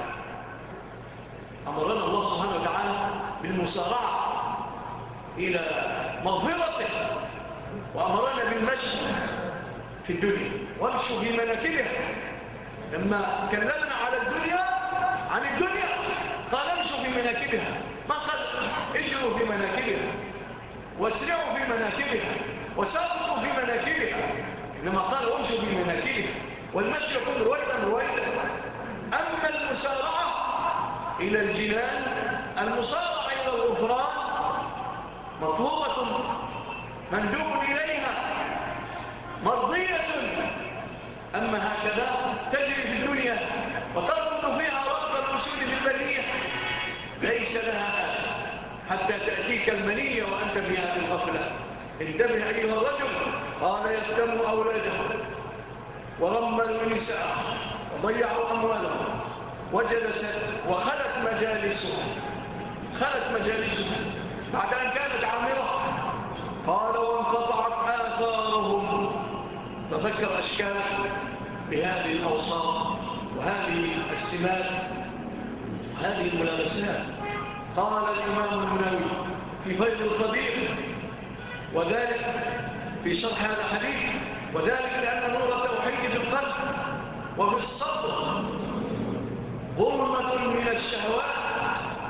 C: أمرنا الله سبحانه وتعالى بالمسارعة إلى مغفرته، وأمرنا بالمشي في الدنيا وامشوا في مناكبها. لما كلمنا على الدنيا عن الدنيا قال امشوا في مناكبها، ما قال اجروا في مناكبها واسرعوا في مناكبها وسابقوا في مناكبها، إنما قال امشوا في مناكبها. والمشي يكون رويدا رويدا. أما المسارعة إلى الجنان، المسارعة إلى الغفران مطلوبة مندوب إليها مرضية. أما هكذا تجري في الدنيا وتربط فيها ربط الرسول بالبنية ليس لها حتى تأتيك المنية وأنت في هذه الغفلة. انتبه أيها الرجل. قال يستم أولاده ورملوا النساء وضيعوا أموالهم وجلست وخلت مجالسهم خلت مجالسهم بعد أن كانت عامرة. قال وانقطعت آثارهم. تذكر أشكال بهذه الأوصاف وهذه السمات وهذه الملابسات. قال الإمام النووي في فيض القدير وذلك في شرح هذا الحديث: وذلك لأن نور التوحيد في القلب وفي الصدر غرمة من الشهوات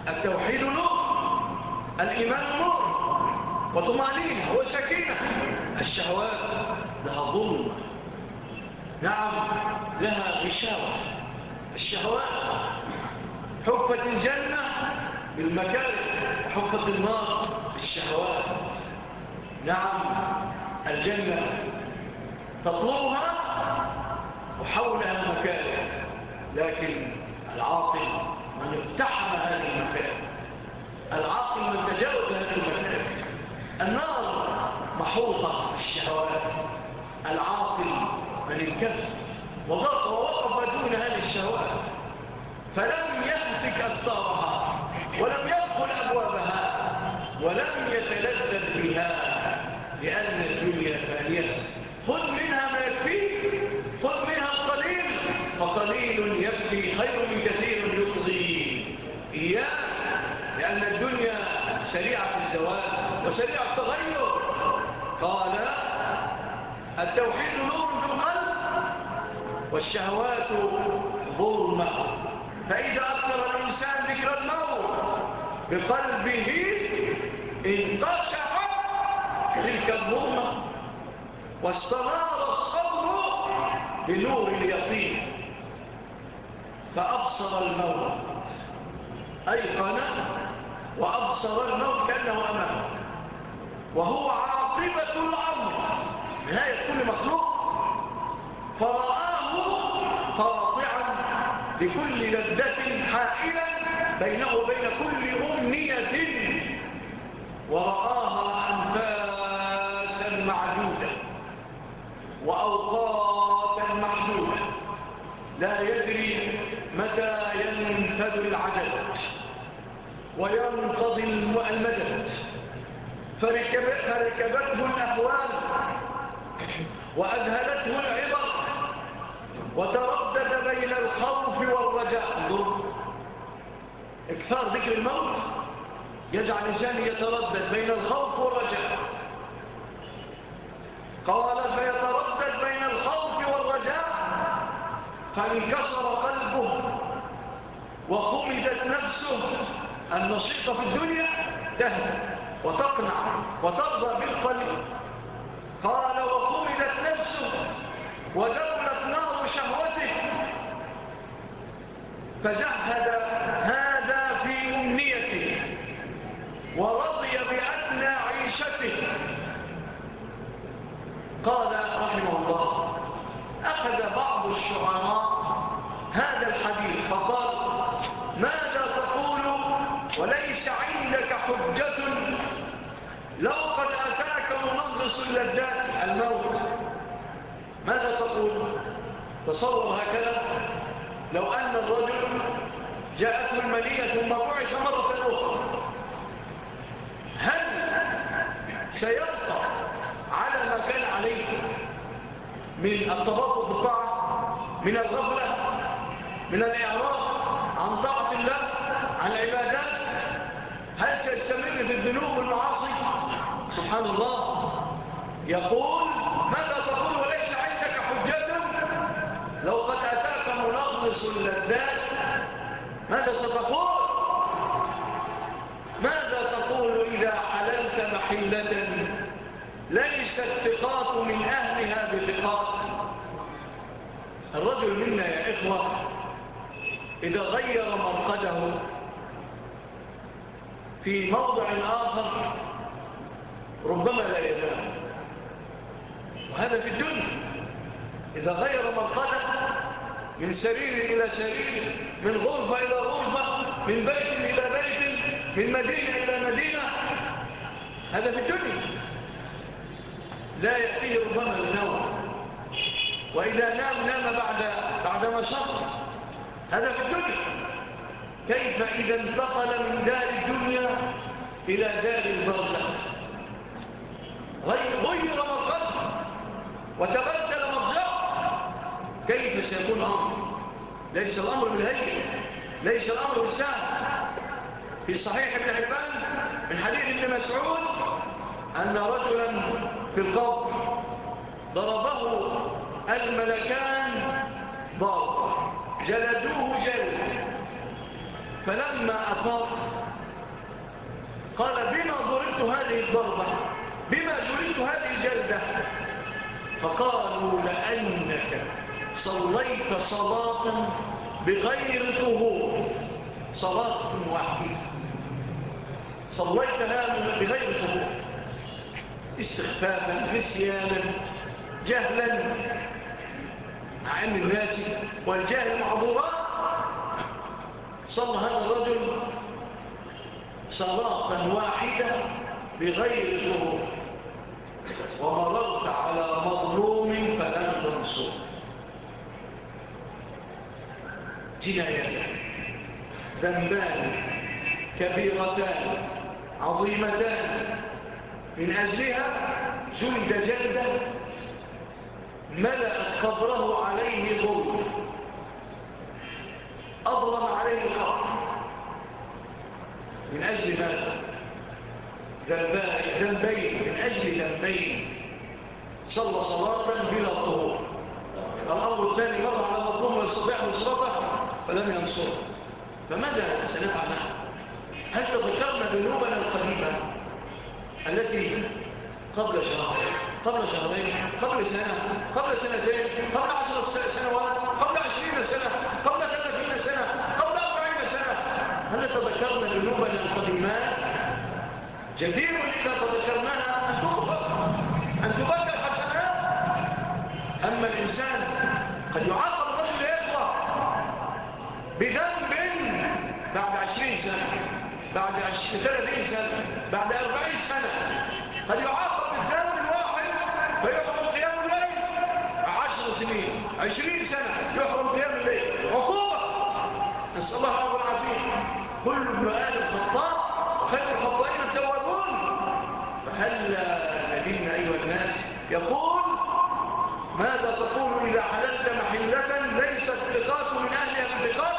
C: التوحيد نور، الإيمان نور وطمأنينة وسكينة. الشهوات لها ظلم، نعم لها غشاوة. الشهوات حفت الجنة بالمكاره، حفت النار بالشهوات. نعم الجنة تطلبها وحولها مكاره، لكن العاقل من اقتحم هذه المكاره، العاقل من تجاوز هذه المكاره. النار محوطة بالشهوات، العاقل من انكف وضغط ووقف دون هذه الشهوات، فلم يمسك أستارها ولم يدخل أبوابها ولم يتلذذ بها، لأن الدنيا فانية. خذ منها ما يكفيك، خذ منها القليل، فقليل يكفي خير من كثير يطغي إياه، لأن الدنيا سريعة الزوال وسريعة التغير. قال التوحيد نور في القلب والشهوات ظلمة، فإذا أكثر الإنسان ذكر الموت بقلبه انقشعت تلك الظلمة واستنار الصبر بنور اليقين، فأبصر الموت، أيقن وأبصر الموت كأنه أمامه، وهو عاقبة الأمر، نهاية كل مخلوق، فرآه قاطعا لكل لذة حائلا بينه وبين كل أمنية، ورآها أنفاسا معدودة وأوقاتا محدودة، لا يدري متى ينفذ العدد وينقضي المدد، فركبته الأهوال وأذهلته العبر، وتردد بين الخوف والرجاء. اكثار ذكر الموت يجعل الإنسان يتردد بين الخوف والرجاء. قال فيتردد بين الخوف والرجاء، فانكسر قلبه وخمدت نفسه النشيطة في الدنيا تهدى وتقنع وترضى بالقلب. قال وخمدت نفسه ودولت نار شهوته، فزهد هذا في أمنيته ورضي بأدنى عيشته. قال رحمه الله أخذ بعض الشعراء هذا الحديث فقال ماذا تقول وليس عندك حجة لو قد أتاك منغص اللذات الموت؟ ماذا تقول؟ تصور هكذا، لو أن الرجل جاءته المنية ثم بعث مرة أخرى، هل سيبقى على ما كان عليه من التبطؤ في الطاعة، من الغفلة، من الإعراض عن طاعة الله، عن العبادات؟ هل سيستمر في الذنوب والمعاصي؟ سبحان الله. يقول ماذا تقول وليس عندك حجة لو قد أتاك منغص اللذات؟ ماذا ستقول؟ ماذا تقول إذا حللت محلة ليس الثقات من أهلها بثقات؟ الرجل منا يا إخوة إذا غير مرقده في موضع آخر ربما لا ينام، وهذا في الدنيا. إذا غير مرقده من سرير إلى سرير، من غرفة إلى غرفة، من بيت إلى بيت، من مدينة إلى مدينة، هذا في الدنيا. لا يأتيه ربما النوم، وإذا نام نام بعد بعد ما شر، هذا في الدنيا. كيف إذا انتقل من دار الدنيا إلى دار البرزخ؟ غير مرقده وتبدل مرجعه، كيف سيكون الأمر؟ ليس الأمر بالهيئة، ليس الأمر بالسهل. في صحيح ابن حبان من حديث ابن مسعود أن رجلا في القبر ضربه الملكان ضرب، جلدوه جلد، فلما أفاق قال بما ضربت هذه الضربة، بما جريت هذه الجلدة؟ فقالوا لأنك صليت صلاة بغير طهور، صلاة واحدة صليتها بغير طهور، استخفافا نسيانا جهلا، مع أن الناس والجهل معذورات. صلى هذا الرجل صلاة واحدة بغير طهور، ومررت على مظلوم فلم تنصر. جنايات، ذنبان كبيرتان عظيمتان، من أجلها جلد جلدة ملأت قبره عليه ظلم، أظلم عليه القبر. من أجل ماذا؟ ذنبين، من أجل ذنبين. صلى صلاة بلا طهور. الأمر الثاني مر على مظلوم ويستطيع نصرته فلم ينصره. فماذا سنفعل معه؟ هل تذكرنا ذنوبنا القديمة التي قبل شهر، قبل شهرين، قبل سنة، قبل سنتين، قبل عشر سنوات، قبل عشرين سنة، قبل ثلاثين سنة، قبل أربعين سنة؟ هل تذكرنا ذنوبنا القديمات؟ جدير إذا تذكرناها أن تغفر، أن تبدل حسنات. أما الإنسان قد يعاقب الرجل يطلع بذنب بعد عشرين سنة، بعد ثلاثين سنة، بعد أربعين سنة. قد يعاقب بالذنب الواحد فيحرم قيام الليل عشر سنين، عشرين سنة يحرم قيام الليل، عقوبة. نسأل الله رب العالمين. كل ابن آدم خطاء وخير الخطائين التوابون. فهل نبينا أيها الناس يقول ماذا تقول إذا حللت محلة ليست بقات من أهلها بقات؟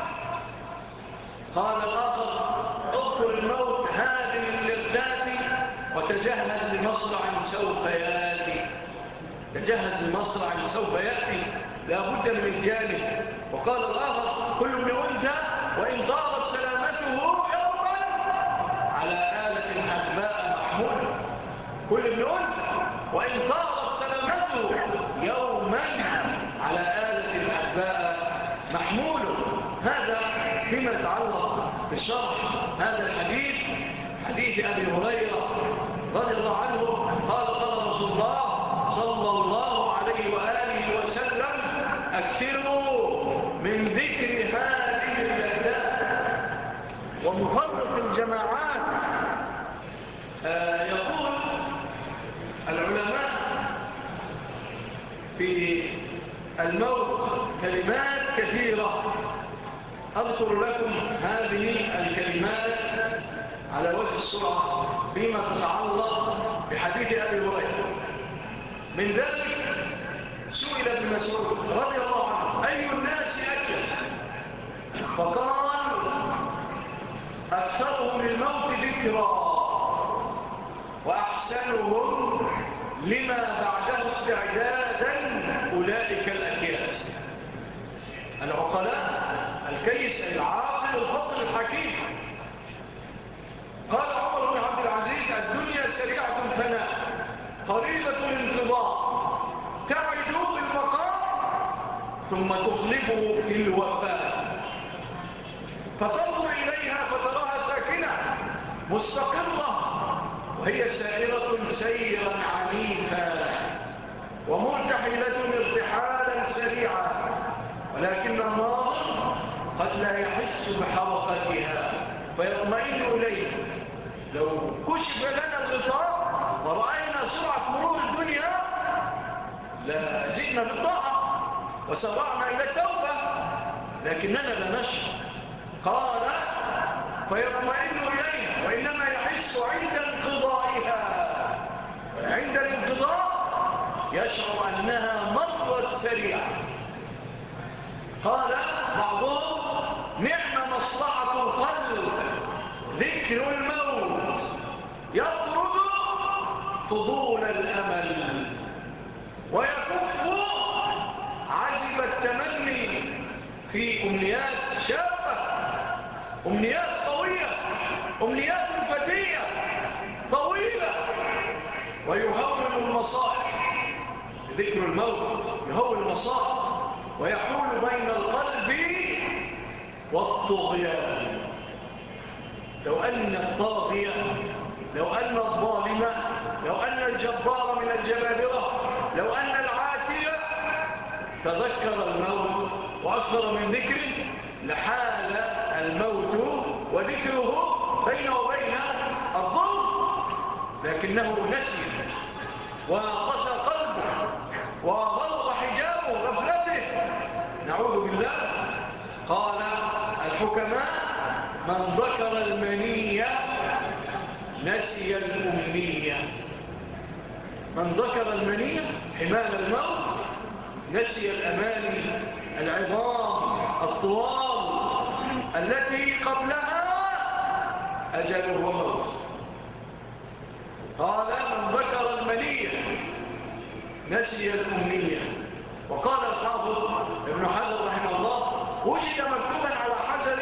C: قال الآخر اذكر الموت هادم اللذات وتجهز لمصرع سوف يأتي. تجهز لمصرع سوف يأتي، لا بد من الجانب. وقال الآخر كل ابن أنثى وإن طارت سلامته يوما على آلة حدباء محمولة. كل ابن أنثى وإن طارت سلامته يوما على آلة حدباء محمولة. هذا فيما يتعلق بشرح هذا الحديث، حديث أبي هريرة رضي الله عنه قال قال رسول الله صلى الله عليه وآله وسلم أكثروا من ذكر هذه اللذات ومفرق الجماعات. آه يقول العلماء في الموت كلمات كثيرة، أذكر لكم هذه الكلمات على وجه السرعة فيما تتعلق بحديث أبي هريرة. من ذلك سئل ابن مسعود رضي الله عنه أي الناس أكيس؟ فقال أكثرهم للموت ذكرا وأحسنهم لما بعده استعدادا أولئك الأكياس. العقلاء، الكيس، العاقل، الفضل، الحكيم. قال عمر بن عبد العزيز الدنيا سريعة الفناء قريبة الانقضاء، تعد بالمقام ثم تغلبه في الوفاء، فتنظر إليها فتراها ساكنة مستقرة وهي سائرة سيرا عنيفا ومرتحلة ارتحالا سريعا، ولكن الناظر قد لا يحس بحركتها فيطمئن إليه. لو كشف لنا الغطاء ورأينا سرعة مرور الدنيا لزئنا بالطاعة وسرعنا إلى التوبة، لكننا لا نشعر. قال فيطمئن إليه وإنما يحس عند انقضائها، عند الانقضاء يشعر أنها مرت سريعة. قال بعضهم نعم مصلحة القلب ذكر الموت يطرد فضول الأمل ويكف عجب التمني في أمنيات شابة. أمنيات قوية، أمنيات فتية طويلة، ويهون المصائب. ذكر الموت يهون المصائب ويحول بين القلب والطغيان. لو أن الطاغية، لو أن الظالم، لو أن الجبار من الجبابرة، لو أن العاتية تذكر الموت وأكثر من ذكره لحال الموت وذكره بين وبين الظلم، لكنه نسي وقسى قلبه وغلظ حجابه غفلته، نعوذ بالله. قال الحكماء: من ذكر المنية نسي الأمنية. من ذكر المنية حمال الموت نسي الأماني العظام الطوال التي قبلها أجل وموت. قال من ذكر المنية نسي الأمنية. وقال الحافظ ابن حجر رحمه الله: وجد مكتوبا على حجر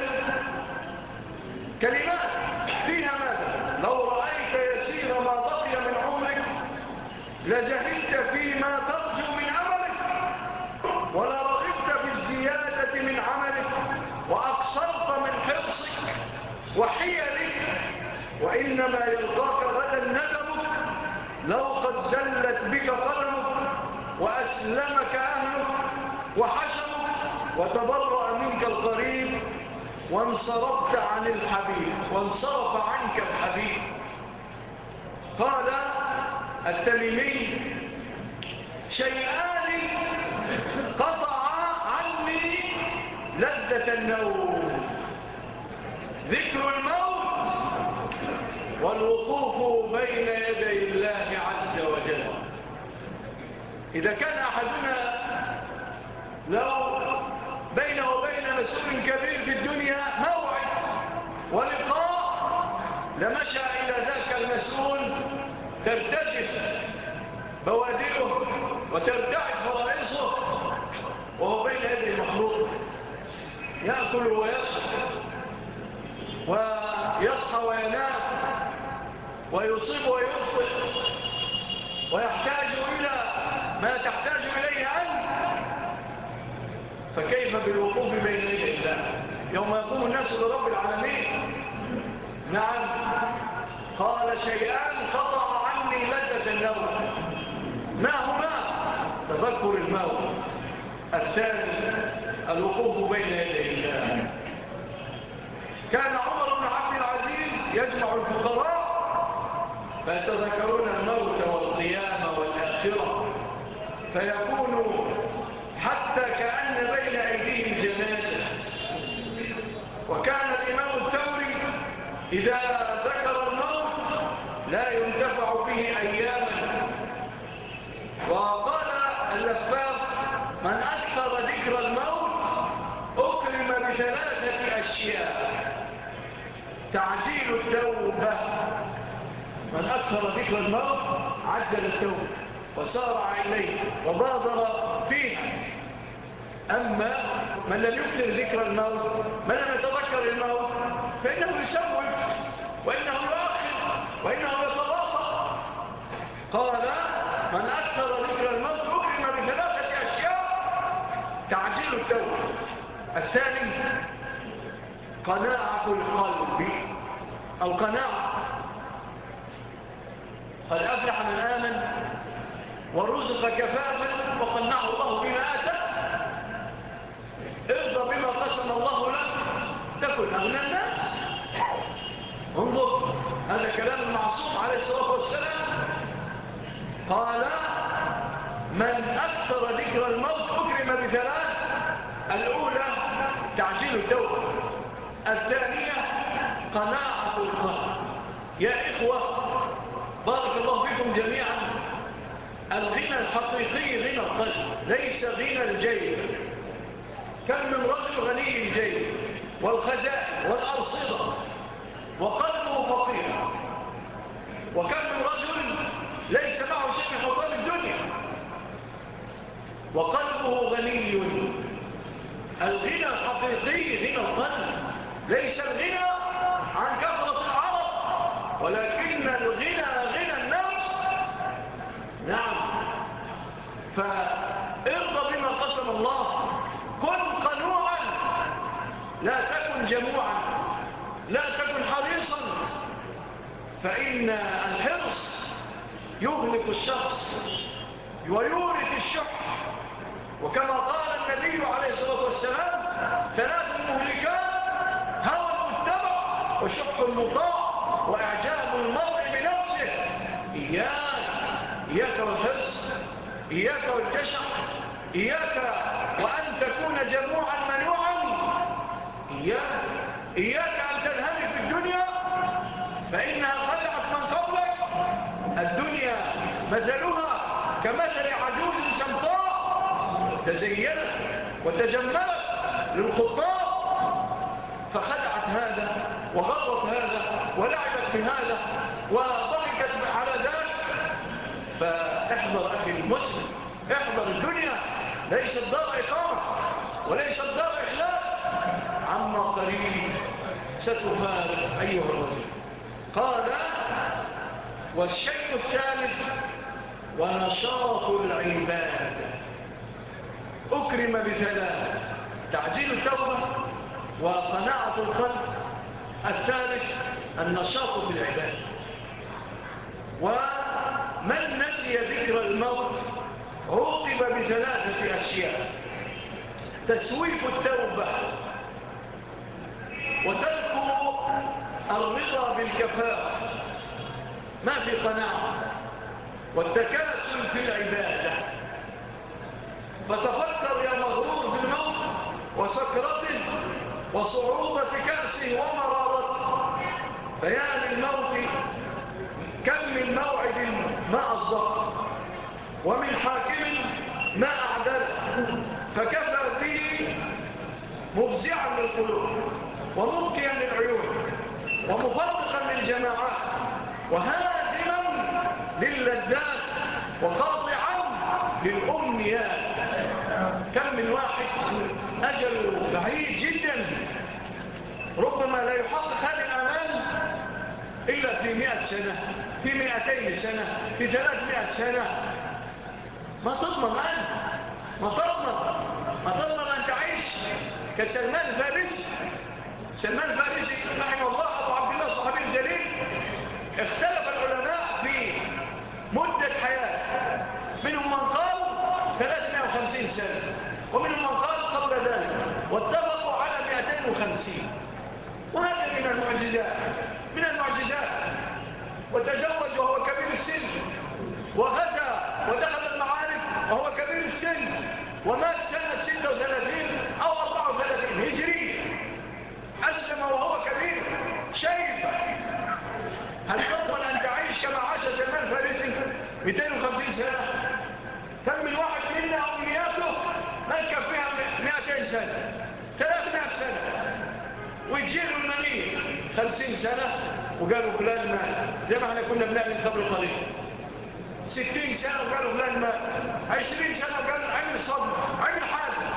C: كلمات فيها ماذا؟ لو رأيت يسير ما بقي من عمرك لجهلت فيما ترجو من عملك، ولا رغبت بالزيادة من عملك، وأقصرت من حرصك وحيلك، وإنما يلقاك غدا ندمك لو قد زلت بك قدمك وأسلمك أهلك وحشمك وتبرأ منك القريب وانصرفت عن الحبيب وانصرف عنك الحبيب. قال التميمي: شيئان قطع عني لذة النوم: ذكر الموت والوقوف بين يدي الله عز وجل. إذا كان أحدنا لو بينه وبين مسؤول كبير في الدنيا موعد ولقاء لمشى إلى ذاك المسؤول ترتجف بوادره وترتعد فرائصه وهو بين يدي المخلوق، يأكل ويشرب ويصحى وينام ويصيب ويخطئ ويحتاج إلى ما تحتاج إليه أنت، فكيف بالوقوف بين يدي الله يوم يقوم الناس لرب العالمين؟ نعم. قال: شيئان قطع عني لذة النوم. ما هما؟ تذكر الموت. الثاني الوقوف بين يدي الله. كان عمر بن عبد العزيز يجمع الفقراء فيتذكرون الموت والقيامة والآخرة، فيكون حتى كأن بين أيديهم جنازة. وكان الإمام الثوري إذا ذكر الموت لا ينتفع به أياما. وقال اللفاف: من أكثر ذكر الموت أكرم بثلاثة أشياء: تعجيل التوبة. من أكثر ذكر الموت عجل التوبة وسارع إليه وبادر فيه. أما من لم يكثر ذكر الموت، من لم يتذكر الموت، فإنه يسوف وإنه يؤخر وإنه يتباطأ. قال: من أكثر ذكر الموت أكرم بثلاثة أشياء: تعجيل التوبة. الثاني قناعة القلب. القناعة: قد أفلح من آمن ورزق كفافا وقنعه الله بما آتى. ارضى بما قسم الله لك تكن أغنى الناس. انظر، هذا كلام المعصوم عليه الصلاة والسلام. قال: من أكثر ذكر الموت أكرم بثلاث: الأولى تعجيل التوبة، الثانية قناعة القلب. يا إخوة، بارك الله فيكم جميعا، الغنى الحقيقي غنى القلب ليس غنى الجيب. كم من رجل غني جيد والخزائن والأرصدة وقلبه فقير، وكم من رجل ليس معه شيء من حطام الدنيا وقلبه غني. الغنى الحقيقي غنى القلب. ليس الغنى عن كثرة العرب، ولكن الغنى غنى النفس. نعم، فارضى بما قسم الله، كن قنوعا، لا تكن جموعا، لا تكن حريصا، فإن الحرص يهلك الشخص ويورث الشح. وكما قال النبي عليه الصلاة والسلام: ثلاث مهلكات: هوى المتبع، وشح المطاع، وإعجاب المرء بنفسه. إياك إياك والحرص، إياك والجشع، إياك وأن تكون جموعا منوعا، إياك إياك أن تنهمك في الدنيا، فإنها خدعت من قبلك. الدنيا مثلها كمثل عجوز سمطاء تزينت وتجملت للخطاب، فخدعت هذا وغرت هذا ولعبت في هذا وضحكت على ذلك. فاحذر أخي المسلم، احذر الدنيا، ليست دار إقامة وليست دار إخلاق، عما قريب ستفارق أيها الرجل. قال: والشيء الثالث ونشاط العباد. أكرم بثلاث: تعجيل التوبة، وقناعة القلب. الثالث النشاط في العباد. ومن نسي ذكر الموت عوقب بثلاثة أشياء: تسويف التوبة، وترك الرضا بالكفاءة، ما في قناعة، والتكاسل في العبادة. فتفكر يا مغرور بالموت وسكرته وصعوبة كأسه ومرارته، فيا للموت كم من موعد ما أصدق، ومن حاكم ما أعدل، فكفى به مفزعا للقلوب، ومبكيا للعيون، ومفرقا للجماعات، وهادما للذات، وقاطعا للأمنيات. كم من واحد أجل بعيد جدا، ربما لا يحقق هذه الآمال إلا في مئة سنة، في مئتين سنة، في ثلاثمائة سنة. ما تضمن أنت، ما تضمن ما تضمن أن تعيش كسلمان الفارسي. سلمان الفارسي رحمه الله أبو عبد الله الصحابي الجليل، اختلف العلماء في مدة حياته، منهم من قال ثلاثمائة وخمسين سنة، ومنهم من قال قبل ذلك، واتفقوا على مئتين وخمسين. وهذا من المعجزات من المعجزات وتزوج وهو كبير السن، وغزا ودخل المعارك وهو كبير السن، ومات سنة ستة وثلاثين أو أربعة وثلاثين هجري، أسلم وهو كبير شيبة. هل تضمن أن تعيش كما عاش سلمان الفارسي مئتين وخمسين سنة؟ كم من واحد منا أمنياته ما يكفيها مئتين سنة، ثلاثمائة سنة، ويجيله المنية خمسين سنة وقالوا فلان مات، زي ما احنا كنا بنعمل قبل قليل. ستين سنة وقالوا فلان مات، عشرين سنة وقالوا عمل صدمة، عمل حاجة.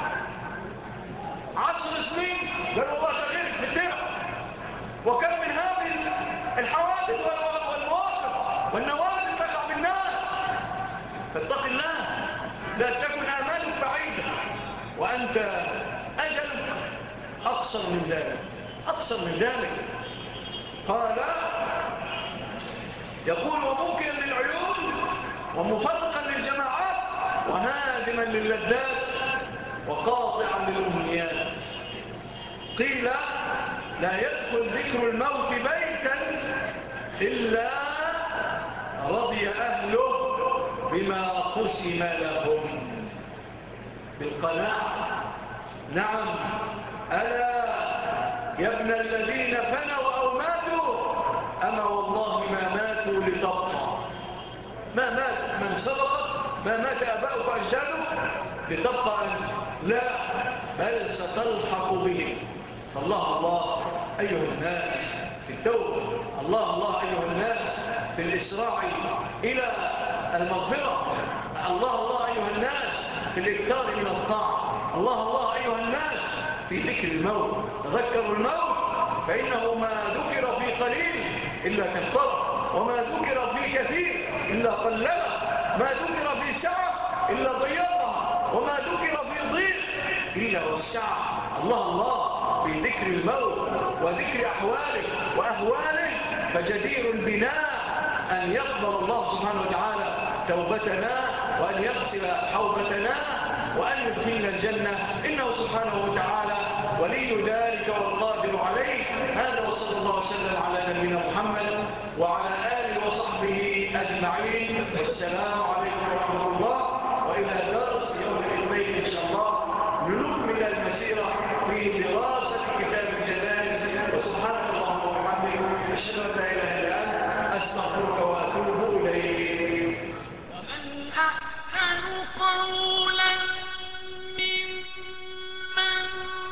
C: عشر سنين قالوا الله تغير في الدرع. وكم من هذه الحوادث والمواقف والنوازل تقع بالناس. فاتق الله، لا تكن آمالك بعيدة وأنت أجلك أقصر من ذلك، أقصر من ذلك. قال: يقول: وممكن للعيون، ومفرقا للجماعات، وهادما للذات، وقاطعا للأمنيات. قيل: لا يدخل ذكر الموت بيتا إلا رضي أهله بما قسم لهم. بالقناعة. نعم، ألا يا ابن الذين فنوا أو ماتوا، أما والله ما ماتوا لتبقى. ما مات من سبقت، ما مات أباؤك وأجدادك لتبقى أنت، لا، بل ستلحق به. الله الله أيها الناس في التوبة، الله الله أيها الناس في الإسراع إلى المغفرة، الله الله أيها الناس في الإكثار من الطاعة، الله الله أيها الناس في ذكر الموت. تذكروا الموت فإنه ما ذكر في قليل إلا كثره، وما ذكر في كثير إلا قلله، ما ذكر في سعة إلا ضيقها، وما ذكر في ضيق إلا وسعه. الله الله في ذكر الموت وذكر أحواله وأهواله، فجدير البناء أن يقبل الله سبحانه وتعالى توبتنا، وأن يغسل حوبتنا، وأن يدخلنا الجنة، إنه سبحانه وتعالى ولي ذلك والقادر عليه. هذا وصلى الله وسلم على نبينا محمد وعلى آله وصحبه أجمعين، والسلام عليكم ورحمة الله. وإلى درس يوم الاثنين إن شاء الله لنكمل المسيرة في دراسة كتاب الجنائز. وسبحانك اللهم وبحمدك أشهد أن لا إله إلا أنت أستغفرك وأتوب إليك.
B: ومن أحسن قولا ممن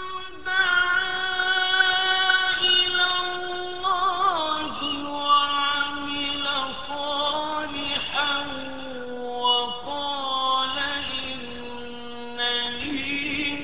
B: دعا إلى الله وعمل صالحا وقال إنني